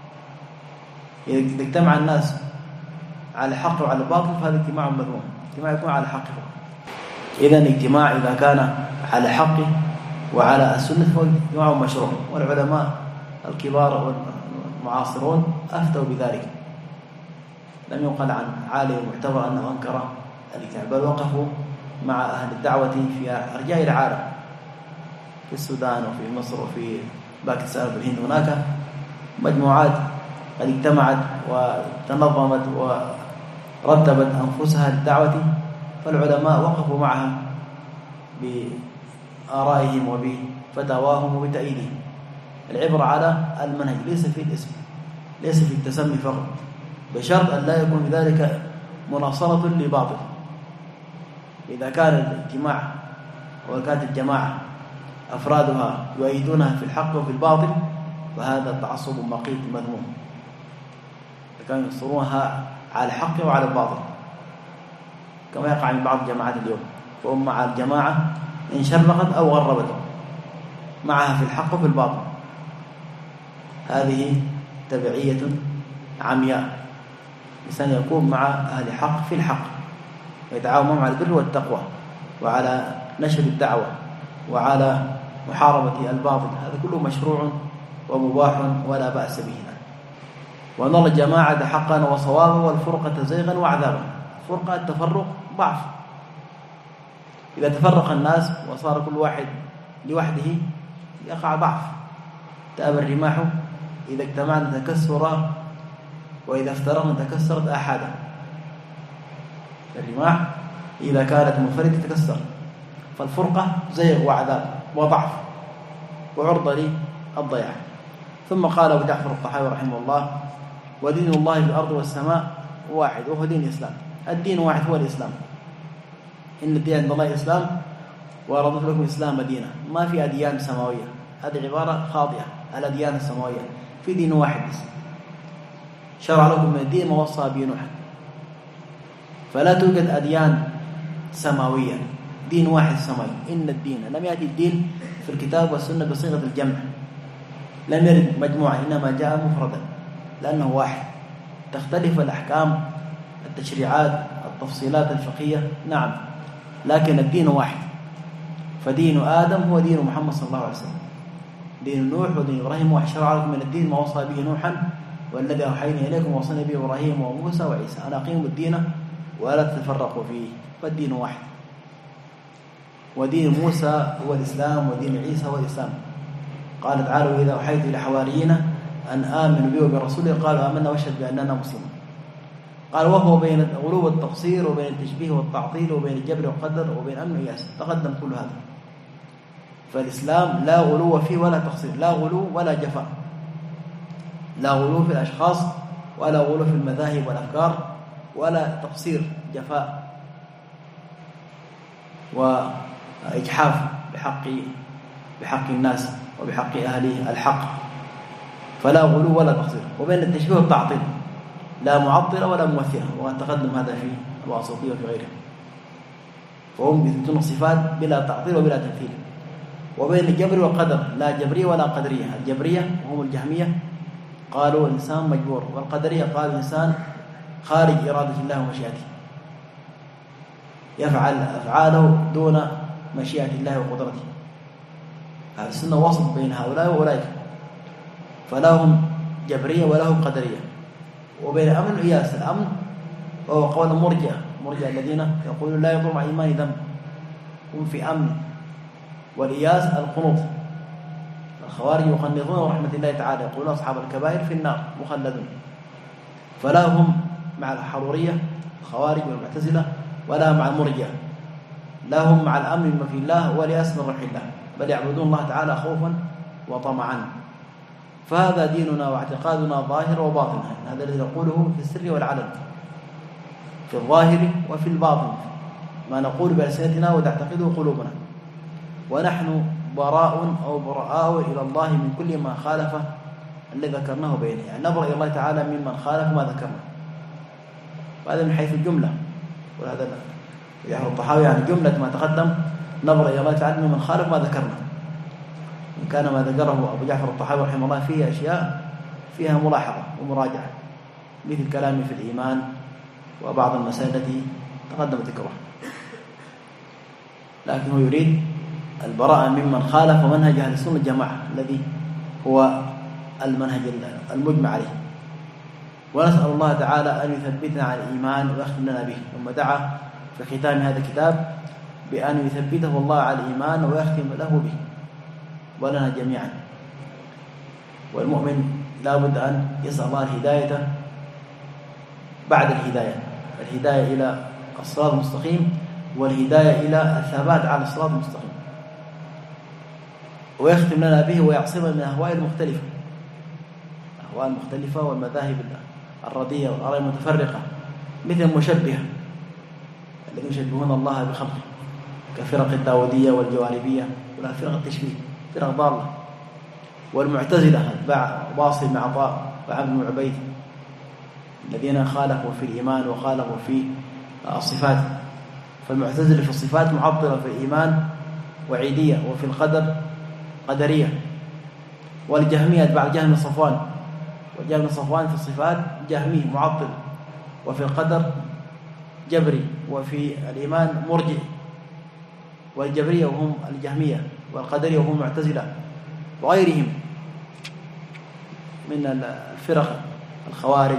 إذا اجتمع الناس على الحق وعلى الباطل فهذا اجتماع مذموم، اجتماع يكون على الحق. إذا الاجتماع إذا كان على الحق وعلى السنة فهو اجتماع مشروع، والعلماء الكبار والمعاصرون أفتوا بذلك، لم يقل عن عالم معتبر أنه أنكر الاجتماع، بل وقفوا مع أهل الدعوة في أرجاء العالم، في السودان وفي مصر وفي باكستان وفي الهند. هناك مجموعات قد اجتمعت وتنظمت ورتبت أنفسها للدعوة، فالعلماء وقفوا معها بآرائهم وبفتاواهم وبتأييدهم. العبرة على المنهج ليس في الاسم، ليس في التسمي فقط، بشرط أن لا يكون ذلك مناصرة لباطل. إذا كان الاجتماع وكانت الجماعة أفرادها يؤيدونها في الحق وفي الباطل فهذا التعصب مقيت مذموم، كانوا ينصرونها على الحق وعلى الباطل كما يقع من بعض الجماعات اليوم، فهم مع الجماعة إن شرقت أو غربت، معها في الحق وفي الباطل. هذه تبعية عمياء. الإنسان يكون مع أهل الحق في الحق ويتعاون معهم على البر والتقوى وعلى نشر الدعوة وعلى محاربة الباطل، هذا كله مشروع ومباح ولا بأس به. ونرى الجماعة حقا وصوابا والفرقة زيغا وعذابا. فرقة التفرق ضعف، إذا تفرق الناس وصار كل واحد لوحده يقع ضعف. تأبى الرماح إذا اجتمعنا تكسرا وإذا افترقنا تكسرت أحدا. الرماح إذا كانت منفردة تكسر، فالفرقة زيغ وعذاب وضعف وعرضة للضياع. ثم قال أبو جعفر الطحاوي رحمه الله: ودين الله في الأرض والسماء واحد وهو دين الإسلام. الدين واحد هو الإسلام، إن الدين عند الله الإسلام ورضيت لكم الإسلام دينا. ما في أديان سماوية، هذه عبارة خاطئة. الأديان السماوية في دين واحد بس، شرع لكم من الدين ما وصى به نوح. فلا توجد أديان سماوية، دين واحد سماوي. إن الدين لم يأتي الدين في الكتاب والسنة بصيغة الجمع، لم يرد مجموعة، إنما جاء مفردا لأنه واحد. تختلف الأحكام، التشريعات، التفصيلات الفقهية، نعم، لكن الدين واحد. فدين آدم هو دين محمد صلى الله عليه وسلم، دين نوح ودين إبراهيم واحد. شرع لكم من الدين ما وصى به نوحا والذي أوحينا إليكم ووصينا به إبراهيم وموسى وعيسى أن أقيموا الدين ولا تتفرقوا فيه، فالدين واحد. ودين موسى هو الإسلام ودين عيسى هو الإسلام. قال تعالى: وإذا أوحيت إلى حواريين أن آمنوا بي وبرسوله قالوا آمنا واشهد بأننا مسلمون. قال: وهو بين الغلو والتقصير وبين التشبيه والتعطيل وبين الجبر والقدر وبين أمن وياس. تقدم كل هذا. فالإسلام لا غلو فيه ولا تقصير، لا غلو ولا جفاء، لا غلو في الأشخاص ولا غلو في المذاهب والأفكار ولا تقصير جفاء وإجحاف بحق بحق الناس وبحق أهل الحق. فلا غلو ولا تقصير. وبين التشبيه والتعطيل، لا معطلة ولا ممثلة، وتقدم هذا في الواسطية وفي غيره. فهم يثبتون الصفات بلا تعطيل وبلا تمثيل. وبين الجبر والقدر، لا جبرية ولا قدرية. الجبرية وهم الجهمية قالوا الإنسان مجبور، والقدرية قالوا الإنسان خارج إرادة الله ومشيئته، يفعل أفعاله دون مشيئة الله وقدرته. هذه السنة وسط بين هؤلاء وأولئك، فلهم جبرية ولهم قدرية. وبين أمن وإياس، الأمن وهو قول المرجئة، مرجئة الذين يقولون لا يضر مع إيمان ذنب، هم في أمن. والإياس القنوط. الخوارج يقنطون رحمة الله تعالى، يقولون أصحاب الكبائر في النار مخلدون. فلا هم مع الحرورية الخوارج والمعتزلة ولا مع المرجئة، لا هم مع الأمن مما في الله والياس من رحمة الله، بل يعبدون الله تعالى خوفا وطمعا. فهذا ديننا واعتقادنا ظاهر وباطن، هذا الذي نقوله في السر والعلن، في الظاهر وفي الباطن، ما نقول بألسنتنا وتعتقده قلوبنا. ونحن براء أو براء إلى الله من كل ما خالف الذي ذكرناه بينه، يعني نبرأ إلى الله تعالى ممن خالف ما ذكرنا. وهذا من حيث الجملة، وهذا يحيى الطحاوي يعني جملة ما تقدم، نبرأ إلى الله تعالى ممن خالف ما ذكرنا. إن كان ما ذكره أبو جعفر الطحاوي رحمه الله فيه أشياء فيها ملاحظة ومراجعة، مثل كلامي في الإيمان وبعض المسائل التي تقدم ذكرها. لكن هو يريد البراءة ممن خالف منهج أهل السنة الجماعة الذي هو المنهج المجمع عليه. ونسأل الله تعالى أن يثبتنا على الإيمان ويختم لنا به. ثم دعا في ختام هذا الكتاب بأن يثبته الله على الإيمان ويختم له به ولنا جميعا. والمؤمن لا بد أن يسأل الله الهداية بعد الهداية، الهداية إلى الصراط المستقيم والهداية إلى الثبات على الصراط المستقيم، ويختم لنا به ويعصمنا من الأهواء المختلفة، الأهواء المختلفة والمذاهب الرديئة والآراء المتفرقة، مثل المشبهة الذين يشبهون الله بخلقه كفرق الداودية والجواربية ولا فرق التشبيه، فرق ضالة. والمعتزلة أتباع واصل بن عطاء وعبد بن عبيد الذين خالفوا في الإيمان وخالفوا في الصفات. فالمعتزلة في الصفات معطلة، في الإيمان وعيدية، وفي القدر قدرية. والجهمية أتباع جهم بن صفوان، وجهم بن صفوان في الصفات جهمي معطل، وفي القدر جبري، وفي الإيمان مرجئ. والجبرية وهم الجهمية، والقدرية وهم المعتزلة، وغيرهم من الفرق الخوارج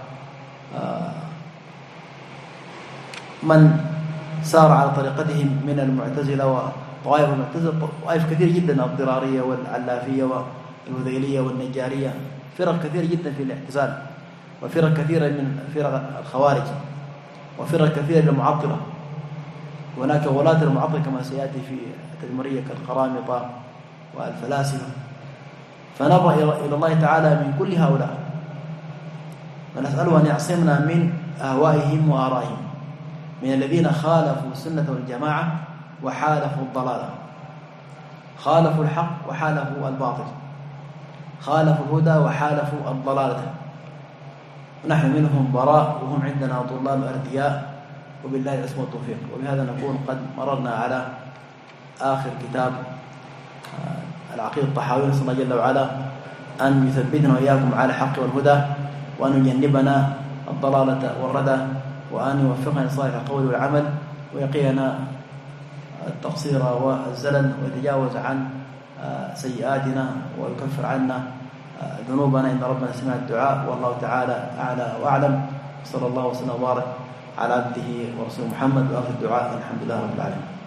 ومن سار على طريقتهم من المعتزلة وطوائف المعتزلة، طوائف كثير جدا، الضرارية والعلافية والهذيلية والنجارية، فرق كثير جدا في الاعتزال، وفرق كثيرة من فرق الخوارج، وفرق كثيرة للمعطلة. هناك ولاة المعطلة كما سيأتي في التدمرية كالقرامطة والفلاسفة. فنبرأ إلى الله تعالى من كل هؤلاء، ونسأله أن يعصمنا من أهوائهم وآرائهم، من الذين خالفوا السنة والجماعة وحالفوا الضلالة. خالفوا الحق وحالفوا الباطل، خالفوا الهدى وحالفوا الضلالة، ونحن منهم براء وهم عندنا طلاب أردياء، وبالله الاسم والتوفيق. وبهذا نكون قد مررنا على آخر كتاب العقيدة الطحاوية. نسأل الله جل وعلا أن يثبتنا وإياكم على الحق والهدى، وأن يجنبنا الضلالة والردى، وأن يوفقنا لصالح القول والعمل، ويقينا التقصير والزلل، ويتجاوز عن سيئاتنا، ويكفر عنا ذنوبنا، إن ربنا سمع الدعاء. والله تعالى أعلى وأعلم. صلى الله وسلم وبارك على عبده ورسوله محمد، وآخر الدعاء الحمد لله رب العالمين.